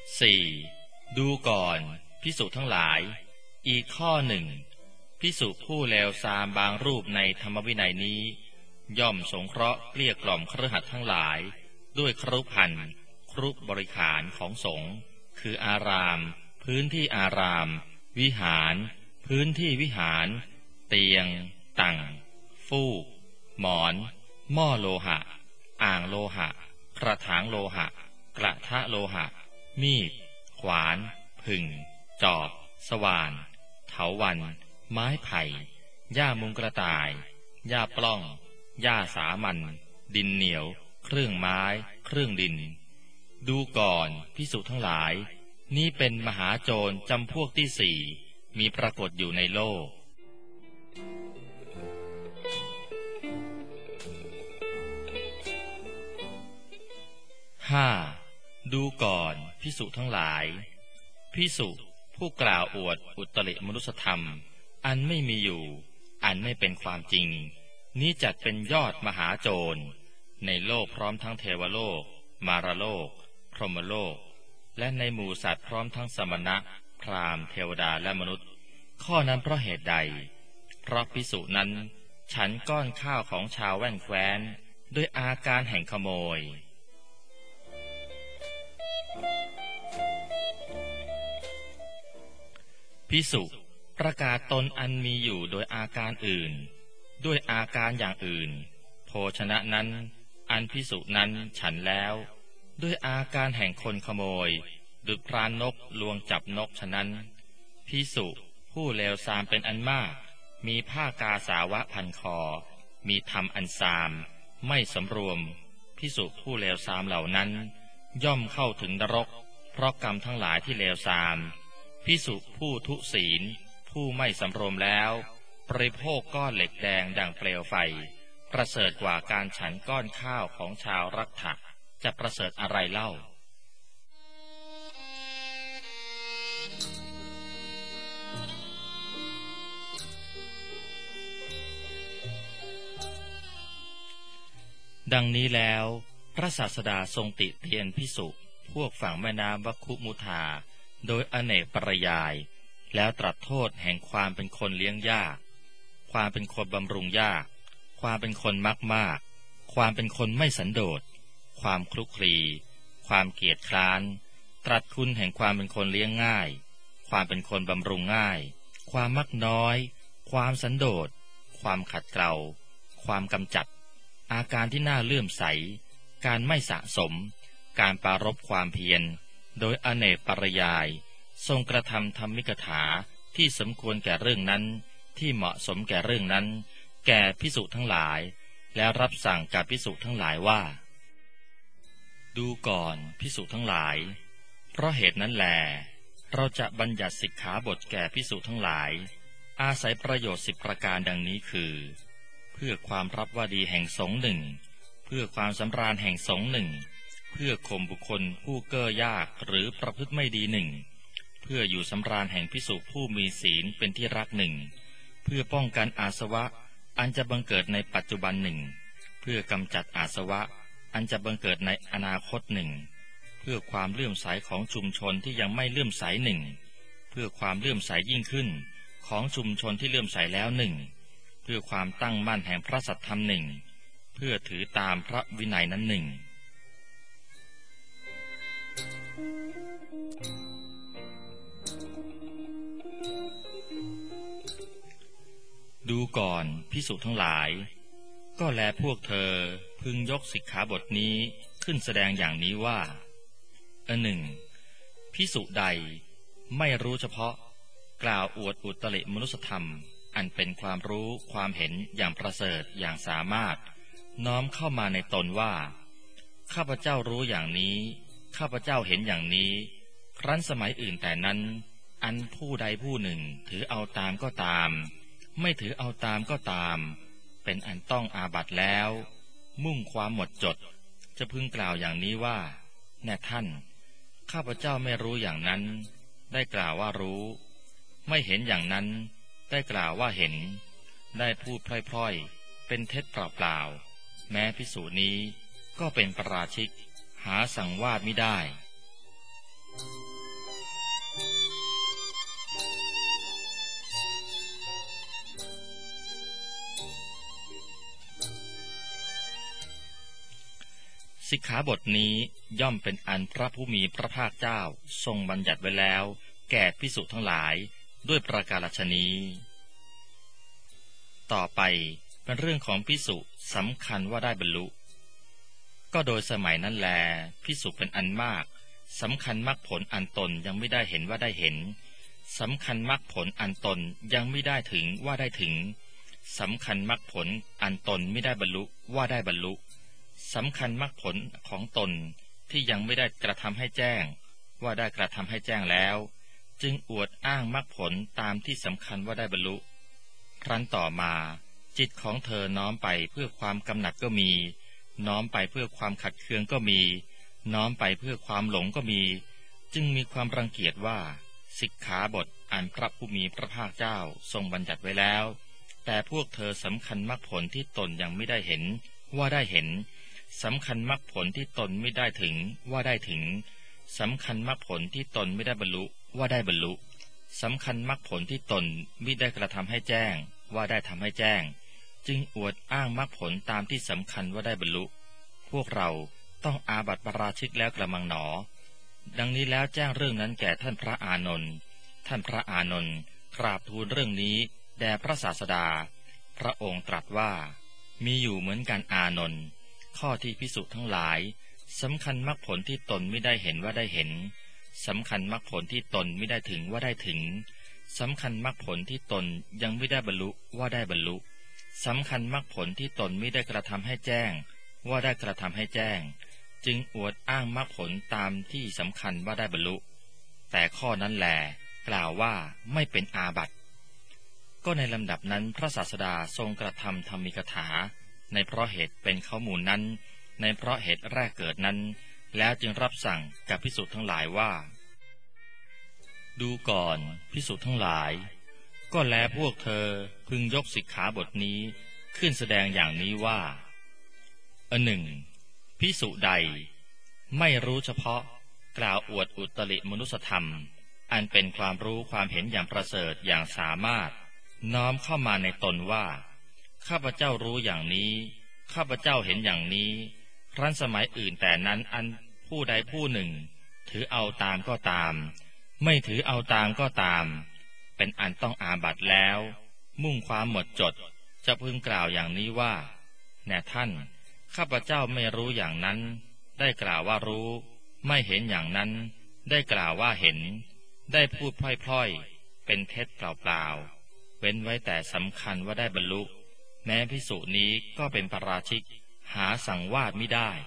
สี่ ดูก่อนภิกษุทั้งหลายอีกข้อหนึ่งภิกษุผู้เลวทรามบางรูปในธรรมวินัยนี้ย่อมสงเคราะห์เกลี้ยกล่อมคฤหัสถ์ทั้งหลายด้วยครุภัณฑ์ครุบริขารของสงฆ์คืออารามพื้นที่อารามวิหารพื้นที่วิหารเตียงตั่งฟูกหมอนหม้อโลหะอ่างโลหะกระถางโลหะกระทะโลหะมีดขวานผึ่งจอบสว่านเถาวัลย์ไม้ไผ่หญ้ามุงกระต่ายหญ้าปล้องหญ้าสามัญดินเหนียวเครื่องไม้เครื่องดินดูก่อนภิกษุทั้งหลายนี้เป็นมหาโจรจำพวกที่สี่มีปรากฏอยู่ในโลก ห้า ดูก่อนภิกษุทั้งหลายภิกษุผู้กล่าวอวดอุตริมนุสธรรมอันไม่มีอยู่อันไม่เป็นความจริงนี้จัดเป็นยอดมหาโจรในโลกพร้อมทั้งเทวโลกมารโลกพรหมโลกและในหมู่สัตว์พร้อมทั้งสมณะพราหมณ์เทวดาและมนุษย์ข้อนั้นเพราะเหตุใดเพราะภิกษุนั้นฉันก้อนข้าวของชาวแว่นแคว้นด้วยอาการแห่งขโมยภิกษุประกาศตนอันมีอยู่โดยอาการอื่นด้วยอาการอย่างอื่นโภชนะนั้นอันภิกษุนั้นฉันแล้วด้วยอาการแห่งคนขโมยดุจพรานนกลวงจับนกฉะนั้นภิกษุผู้เลวทรามเป็นอันมากมีผ้ากาสาวะพันคอมีธรรมอันทรามไม่สำรวมภิกษุผู้เลวทรามเหล่านั้นย่อมเข้าถึงนรกเพราะกรรมทั้งหลายที่เลวทรามภิกษุผู้ทุศีลผู้ไม่สำรวมแล้วบริโภคก้อนเหล็กแดงดังเปลวไฟประเสริฐกว่าการฉันก้อนข้าวของชาวรักฐะจะประเสริฐอะไรเล่าดังนี้แล้วพระศาสดาทรงติเตียนภิกษุพวกฝั่งแม่น้ำวัคคุมุทาโดยอเนกปริยายแล้วตรัสโทษแห่งความเป็นคนเลี้ยงยากความเป็นคนบำรุงยากความเป็นคนมักมากความเป็นคนไม่สันโดษความคลุกคลีความเกียจคร้านตรัสคุณแห่งความเป็นคนเลี้ยงง่ายความเป็นคนบำรุงง่ายความมักน้อยความสันโดษความขัดเกลาความกำจัดอาการที่น่าเลื่อมใสการไม่สะสมการปรารภความเพียรโดยอเนกปริยายทรงกระทำธรรมิกถาที่สมควรแก่เรื่องนั้นที่เหมาะสมแก่เรื่องนั้นแก่ภิกษุทั้งหลายและรับสั่งกับภิกษุทั้งหลายว่าดูก่อนภิกษุทั้งหลายเพราะเหตุนั้นแลเราจะบัญญัติสิกขาบทแก่ภิกษุทั้งหลายอาศัยประโยชน์สิบประการดังนี้คือเพื่อความรับว่าดีแห่งสงฆ์หนึ่งเพื่อความสำราญแห่งสงฆ์หนึ่งเพื่อข่มบุคคลผู้เก้อยากหรือประพฤติไม่ดีหนึ่งเพื่ออยู่สำราญแห่งภิกษุผู้มีศีลเป็นที่รักหนึ่งเพื่อป้องกันอาสวะอันจะบังเกิดในปัจจุบันหนึ่งเพื่อกำจัดอาสวะอันจะบังเกิดในอนาคตหนึ่งเพื่อความเลื่อมใสของชุมชนที่ยังไม่เลื่อมใสหนึ่งเพื่อความเลื่อมใสยิ่งขึ้นของชุมชนที่เลื่อมใสแล้วหนึ่งเพื่อความตั้งมั่นแห่งพระสัทธรรมหนึ่งเพื่อถือตามพระวินัยนั้นหนึ่งดูก่อนภิกษุทั้งหลายก็แลพวกเธอพึงยกสิกขาบทนี้ขึ้นแสดงอย่างนี้ว่าอันหนึ่งภิกษุใดไม่รู้เฉพาะกล่าวอวดอุตริมนุสธรรมอันเป็นความรู้ความเห็นอย่างประเสริฐอย่างสามารถน้อมเข้ามาในตนว่าข้าพเจ้ารู้อย่างนี้ข้าพเจ้าเห็นอย่างนี้ครั้นสมัยอื่นแต่นั้นอันผู้ใดผู้หนึ่งถือเอาตามก็ตามไม่ถือเอาตามก็ตามเป็นอันต้องอาบัติแล้วมุ่งความหมดจดจะพึงกล่าวอย่างนี้ว่าแน่ท่านข้าพเจ้าไม่รู้อย่างนั้นได้กล่าวว่ารู้ไม่เห็นอย่างนั้นได้กล่าวว่าเห็นได้พูดพล่อยๆเป็นเท็จเปล่าๆแม้ภิกษุนี้ก็เป็นปราชิกหาสังวาสมิได้สิกขาบทนี้ย่อมเป็นอันพระผู้มีพระภาคเจ้าทรงบัญญัติไว้แล้วแก่ภิกษุทั้งหลายด้วยประการฉะนี้ต่อไปเป็นเรื่องของภิกษุสำคัญว่าได้บรรลุก็โดยสมัยนั้นแลภิกษุเป็นอันมากสำคัญมรรคผลอันตนยังไม่ได้เห็นว่าได้เห็นสำคัญมรรคผลอันตนยังไม่ได้ถึงว่าได้ถึงสำคัญมรรคผลอันตนไม่ได้บรรลุว่าได้บรรลุสำคัญมรรคผลของตนที่ยังไม่ได้กระทำให้แจ้งว่าได้กระทำให้แจ้งแล้วจึงอวดอ้างมรรคผลตามที่สำคัญว่าได้บรรลุครั้นต่อมาจิตของเธอน้อมไปเพื่อความกำหนัดก็มีน้อมไปเพื่อความขัดเคืองก็มีน้อมไปเพื่อความหลงก็มีจึงมีความรังเกียจว่าสิกขาบทอันพระผู้มีพระภาคเจ้าทรงบัญญัติไว้แล้วแต่พวกเธอสำคัญมรรคผลที่ตนยังไม่ได้เห็นว่าได้เห็นสำคัญมรรคผลที่ตนไม่ได้ถึงว่าได้ถึงสำคัญมรรคผลที่ตนไม่ได้บรรลุว่าได้บรรลุสำคัญมรรคผลที่ตนมิได้กระทำให้แจ้งว่าได้ทำให้แจ้งจึงอวดอ้างมรรคผลตามที่สำคัญว่าได้บรรลุพวกเราต้องอาบัติปาราชิกแล้วกระมังหนอดังนี้แล้วแจ้งเรื่องนั้นแก่ท่านพระอานนท์ท่านพระอานนท์กราบทูลเรื่องนี้แด่พระศาสดาพระองค์ตรัสว่ามีอยู่เหมือนกันอานนท์ข้อที่ภิกษุทั้งหลายสำคัญมรรคผลที่ตนไม่ได้เห็นว่าได้เห็นสำคัญมรรคผลที่ตนไม่ได้ถึงว่าได้ถึงสำคัญมรรคผลที่ตนยังไม่ได้บรรลุว่าได้บรรลุสำคัญมรรคผลที่ตนไม่ได้กระทำให้แจ้งว่าได้กระทำให้แจ้งจึงอวดอ้างมรรคผลตามที่สำคัญว่าได้บรรลุแต่ข้อนั้นแลกล่าวว่าไม่เป็นอาบัติก็ในลำดับนั้นพระศาสดาทรงกระทำธรรมิกถาในเพราะเหตุเป็นข้อมูลนั้นในเพราะเหตุแรกเกิดนั้นแล้วจึงรับสั่งกับภิกษุทั้งหลายว่าดูก่อนภิกษุทั้งหลายก็แลพวกเธอพึงยกสิกขาบทนี้ขึ้นแสดงอย่างนี้ว่าอันหนึ่งภิกษุใดไม่รู้เฉพาะกล่าวอวดอุตริมนุสธรรมอันเป็นความรู้ความเห็นอย่างประเสริฐอย่างสามารถน้อมเข้ามาในตนว่าข้าพเจ้ารู้อย่างนี้ข้าพเจ้าเห็นอย่างนี้ครั้นสมัยอื่นแต่นั้นอันผู้ใดผู้หนึ่งถือเอาตามก็ตามไม่ถือเอาตามก็ตามเป็นอันต้องอาบัติแล้วมุ่งความหมดจดจะพึงกล่าวอย่างนี้ว่าแน่ท่านข้าพเจ้าไม่รู้อย่างนั้นได้กล่าวว่ารู้ไม่เห็นอย่างนั้นได้กล่าวว่าเห็นได้พูดพล่อยๆเป็นเท็จเปล่าๆเว้นไว้แต่สำคัญว่าได้บรรลุแม้ภิกษุนี้ก็เป็นปาราชิกหาสังวาสมิได้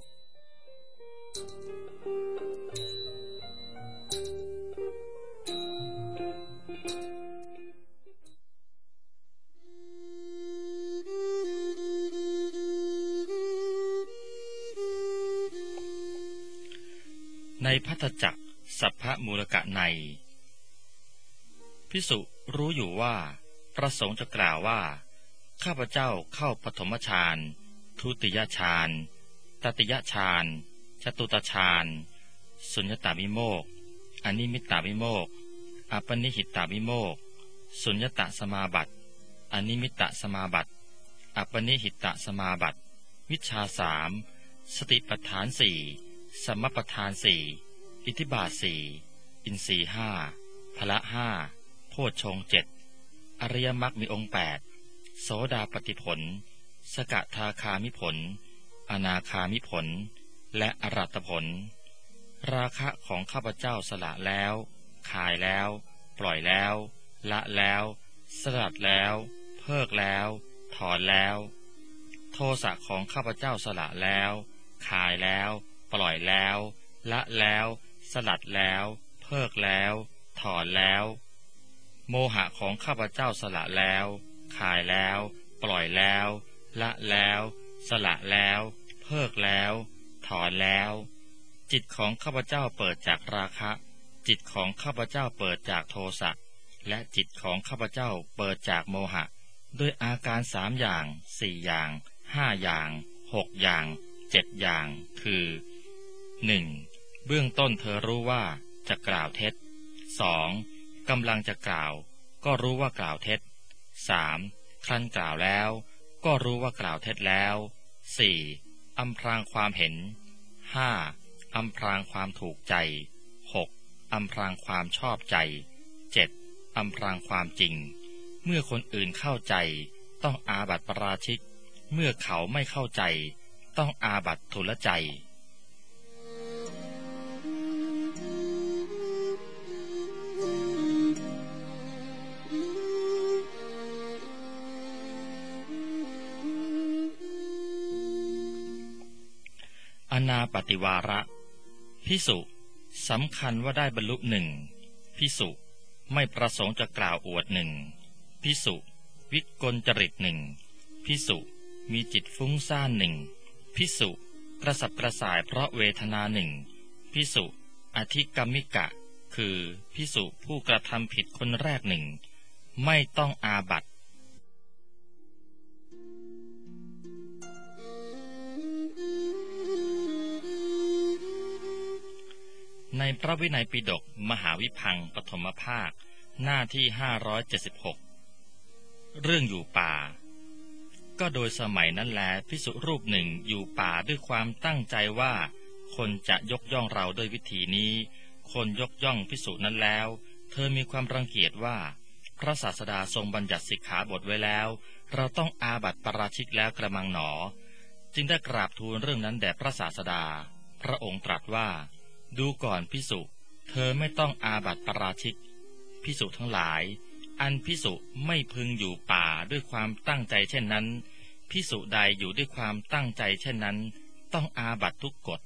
ในภัตตจักรสัพพมูลกะในภิกษุรู้อยู่ว่าประสงค์จะกล่าวว่าข้าพเจ้าเข้าปฐมฌานทุติยฌานตติยฌานจตุตฌานสุญญตาวิโมกข์อนิมิตตาวิโมกข์อปนิหิตตาวิโมกข์สุญญตสมาบัติอนิมิตตสมาบัติอปนิหิตตสมาบัติวิชชาสามสติปัฏฐานสี่สมปัฏฐานสี่อิทธิบาทสี่อินทรีย์ห้าพละห้าโพชฌงค์เจ็ดอริยมรรคมีองค์แปดโสดาปัตติผลสกทาคามิผลอนาคามิผลและอรหัตผลราคะของข้าพเจ้าสละแล้วคายแล้วปล่อยแล้วละแล้วสลัดแล้วเพิกแล้วถอนแล้วโทสะของข้าพเจ้าสละแล้วคายแล้วปล่อยแล้วละแล้วสลัดแล้วเพิกแล้วถอนแล้วโมหะของข้าพเจ้าสละแล้วคายแล้วปล่อยแล้วละแล้วสละแล้วเพิกแล้วถอนแล้วจิตของข้าพเจ้าเปิดจากราคะจิตของข้าพเจ้าเปิดจากโทสะและจิตของข้าพเจ้าเปิดจากโมหะด้วยอาการสามอย่างสี่อย่างห้าอย่างหกอย่างเจ็ดอย่างคือหนึ่งเบื้องต้นเธอรู้ว่าจะกล่าวเท็จสองกำลังจะกล่าวก็รู้ว่ากล่าวเท็จสามครั้นกล่าวแล้วก็รู้ว่ากล่าวเท็จแล้วสี่ออำพรางความเห็น ห้า. อำพรางความถูกใจ หก. อำพรางความชอบใจ เจ็ด. อำพรางความจริงเมื่อคนอื่นเข้าใจต้องอาบัติปาราชิกเมื่อเขาไม่เข้าใจต้องอาบัติทุลใจอนาปฏิวาระภิกษุสำคัญว่าได้บรรลุหนึ่งภิกษุไม่ประสงค์จะกล่าวอวดหนึ่งภิกษุวิกลจริตหนึ่งภิกษุมีจิตฟุ้งซ่านหนึ่งภิกษุกระสับกระส่ายเพราะเวทนาหนึ่งภิกษุอธิกรรมิกะคือภิกษุผู้กระทำผิดคนแรกหนึ่งไม่ต้องอาบัติในพระวินัยปิฎกมหาวิพังค์ปฐมภาคหน้าที่ห้าร้อยเจ็ดสิบหกเรื่องอยู่ป่าก็โดยสมัยนั้นแลภิกษุรูปหนึ่งอยู่ป่าด้วยความตั้งใจว่าคนจะยกย่องเราด้วยวิธีนี้คนยกย่องภิกษุนั้นแล้วเธอมีความรังเกียจว่าพระศาสดาทรงบัญญัติสิกขาบทไว้แล้วเราต้องอาบัติปาราชิกแล้วกระมังหนอจึงได้กราบทูลเรื่องนั้นแด่พระศาสดาพระองค์ตรัสว่าดูก่อนภิกษุเธอไม่ต้องอาบัติปาราชิกภิกษุทั้งหลายอันภิกษุไม่พึงอยู่ป่าด้วยความตั้งใจเช่นนั้นภิกษุใดอยู่ด้วยความตั้งใจเช่นนั้นต้องอาบัติทุกกฎ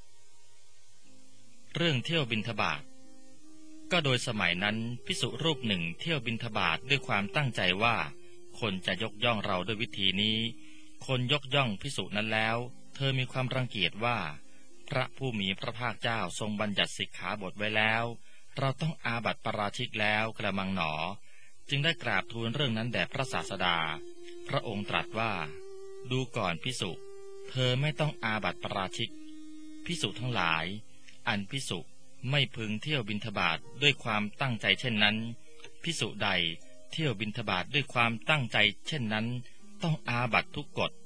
เรื่องเที่ยวบิณฑบาตก็โดยสมัยนั้นภิกษุรูปหนึ่งเที่ยวบิณฑบาตด้วยความตั้งใจว่าคนจะยกย่องเราด้วยวิธีนี้คนยกย่องภิกษุนั้นแล้วเธอมีความรังเกียจว่าพระผู้มีพระภาคเจ้าทรงบัญญัติสิกขาบทไว้แล้วเราต้องอาบัติปาราชิกแล้วกระมังหนอจึงได้กราบทูลเรื่องนั้นแด่พระศาสดาพระองค์ตรัสว่าดูก่อนภิกษุเธอไม่ต้องอาบัติปาราชิกภิกษุทั้งหลายอันภิกษุไม่พึงเที่ยวบิณฑบาตด้วยความตั้งใจเช่นนั้นภิกษุใดเที่ยวบิณฑบาตด้วยความตั้งใจเช่นนั้นต้องอาบัติทุกกฎ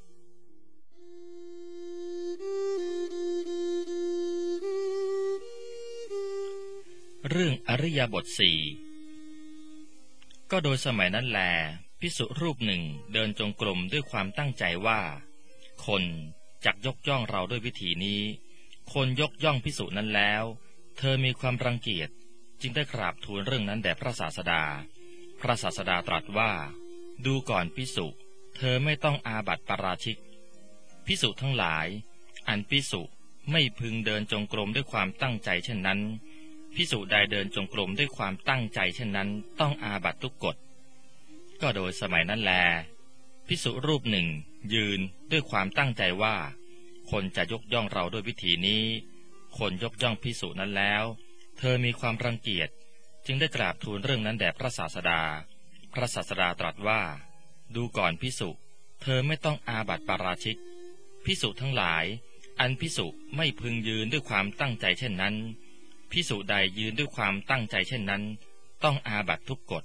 เรื่องอริยบทสี่ก็โดยสมัยนั้นแลภิกษุรูปหนึ่งเดินจงกรมด้วยความตั้งใจว่าคนจักยกย่องเราด้วยวิธีนี้คนยกย่องภิกษุนั้นแล้วเธอมีความรังเกียจจึงได้กราบทูลเรื่องนั้นแด่พระศาสดาพระศาสดาตรัสว่าดูก่อนภิกษุเธอไม่ต้องอาบัติปาราชิกภิกษุทั้งหลายอันภิกษุไม่พึงเดินจงกรมด้วยความตั้งใจเช่นนั้นภิกษุใดเดินจงกรมด้วยความตั้งใจเช่นนั้นต้องอาบัติทุกกฎก็โดยสมัยนั้นแลภิกษุรูปหนึ่งยืนด้วยความตั้งใจว่าคนจะยกย่องเราด้วยวิธีนี้คนยกย่องภิกษุนั้นแล้วเธอมีความรังเกียจจึงได้กราบทูลเรื่องนั้นแด่พระศาสดาพระศาสดาตรัสว่าดูก่อนภิกษุเธอไม่ต้องอาบัติปาราชิกภิกษุทั้งหลายอันภิกษุไม่พึงยืนด้วยความตั้งใจเช่นนั้นภิกษุใดยืนด้วยความตั้งใจเช่นนั้นต้องอาบัติทุกกฎ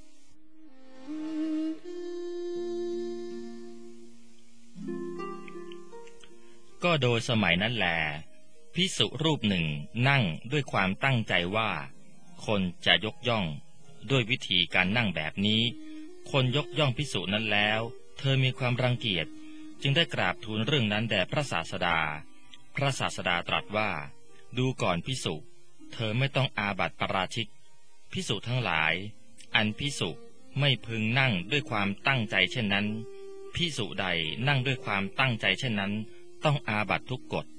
ก็โดยสมัยนั้นแลภิกษุรูปหนึ่งนั่งด้วยความตั้งใจว่าคนจะยกย่องด้วยวิธีการนั่งแบบนี้คนยกย่องภิกษุนั้นแล้วเธอมีความรังเกียจจึงได้กราบทูลเรื่องนั้นแด่พระศาสดาพระศาสดาตรัสว่าดูก่อนภิกษุเธอไม่ต้องอาบัติปาราชิกภิกษุทั้งหลายอันภิกษุไม่พึงนั่งด้วยความตั้งใจเช่นนั้นภิกษุใดนั่งด้วยความตั้งใจเช่นนั้นต้องอาบัติทุกกฎ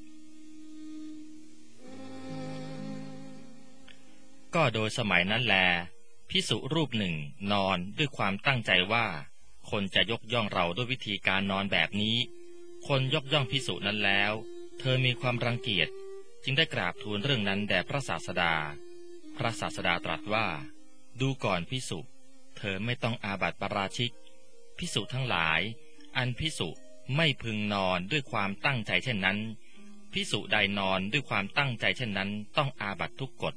ก็โดยสมัยนั้นแลภิกษุรูปหนึ่งนอนด้วยความตั้งใจว่าคนจะยกย่องเราด้วยวิธีการนอนแบบนี้คนยกย่องภิกษุนั้นแล้วเธอมีความรังเกียจจึงได้กราบทูลเรื่องนั้นแด่พระศาสดาพระศาสดาตรัสว่าดูก่อนภิกษุเธอไม่ต้องอาบัติปาราชิกภิกษุทั้งหลายอันภิกษุไม่พึงนอนด้วยความตั้งใจเช่นนั้นภิกษุใดนอนด้วยความตั้งใจเช่นนั้นต้องอาบัติทุกกฎ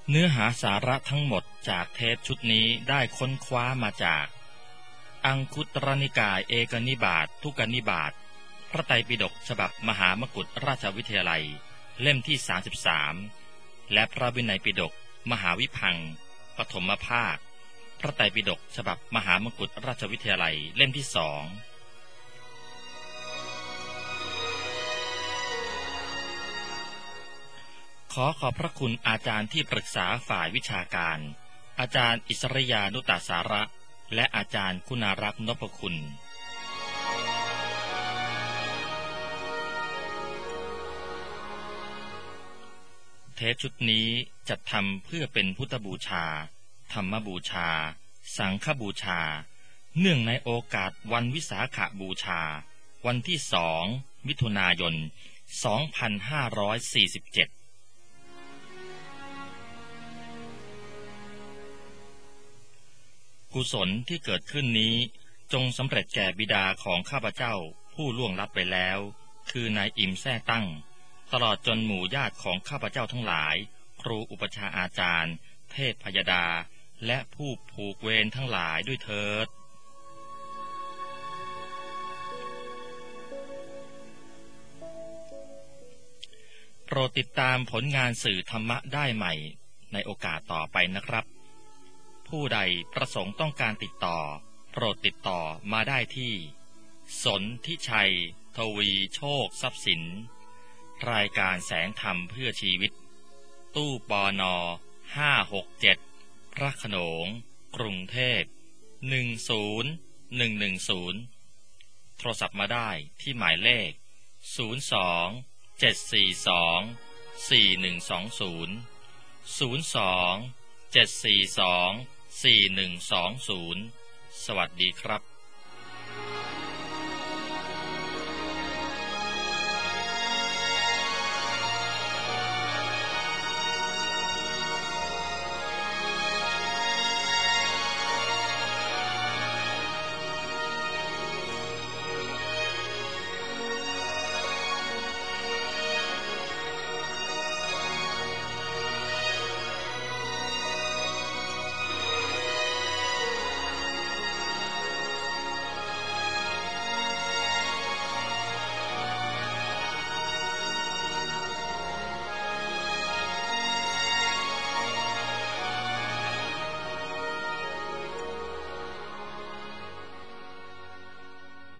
เนื้อหาสาระทั้งหมดจากเทปชุดนี้ได้ค้นคว้ามาจากอังคุตรนิกายเอกนิบาตทุกนิบาตพระไตรปิฎกฉบับมหามกุฏราชวิทยาลัยเล่มที่สามสิบสามและพระวินัยปิฎกมหาวิพังค์ปฐมภาคพระไตรปิฎกฉบับมหามกุฏราชวิทยาลัยเล่มที่สองขอขอบพระคุณอาจารย์ที่ปรึกษาฝ่ายวิชาการอาจารย์อิสริยานุตสาระและอาจารย์คุณารักษ์นพคุณเทปชุดนี้จัดทำเพื่อเป็นพุทธบูชาธรรมบูชาสังฆบูชาเนื่องในโอกาสวันวิสาขบูชาวันที่สองมิถุนายนสองพันห้าร้อยสี่สิบเจ็ดกุศลที่เกิดขึ้นนี้จงสำเร็จแก่บิดาของข้าพเจ้าผู้ล่วงลับไปแล้วคือนายอิมแท้ตั้งตลอดจนหมู่ญาติของข้าพเจ้าทั้งหลายครูอุปชาอาจารย์เทพพยดาและผู้ผูกเวรทั้งหลายด้วยเถิดโปรดติดตามผลงานสื่อธรรมะได้ใหม่ในโอกาสต่อไปนะครับผู้ใดประสงค์ต้องการติดต่อโปรดติดต่อมาได้ที่สนธิชัยทวีโชคทรัพย์สินรายการแสงธรรมเพื่อชีวิตตู้ปนห้าหกเจ็ดพระโขนงกรุงเทพหนึ่งศูนย์หนึ่งหนึ่งศูนย์โทรศัพท์มาได้ที่หมายเลขศูนย์สองเจ็ดสี่สองสี่หนึ่งสองศูนย์ศูนย์สองเจ็ดสี่สองสี่หนึ่งสองศูนย์สวัสดีครับ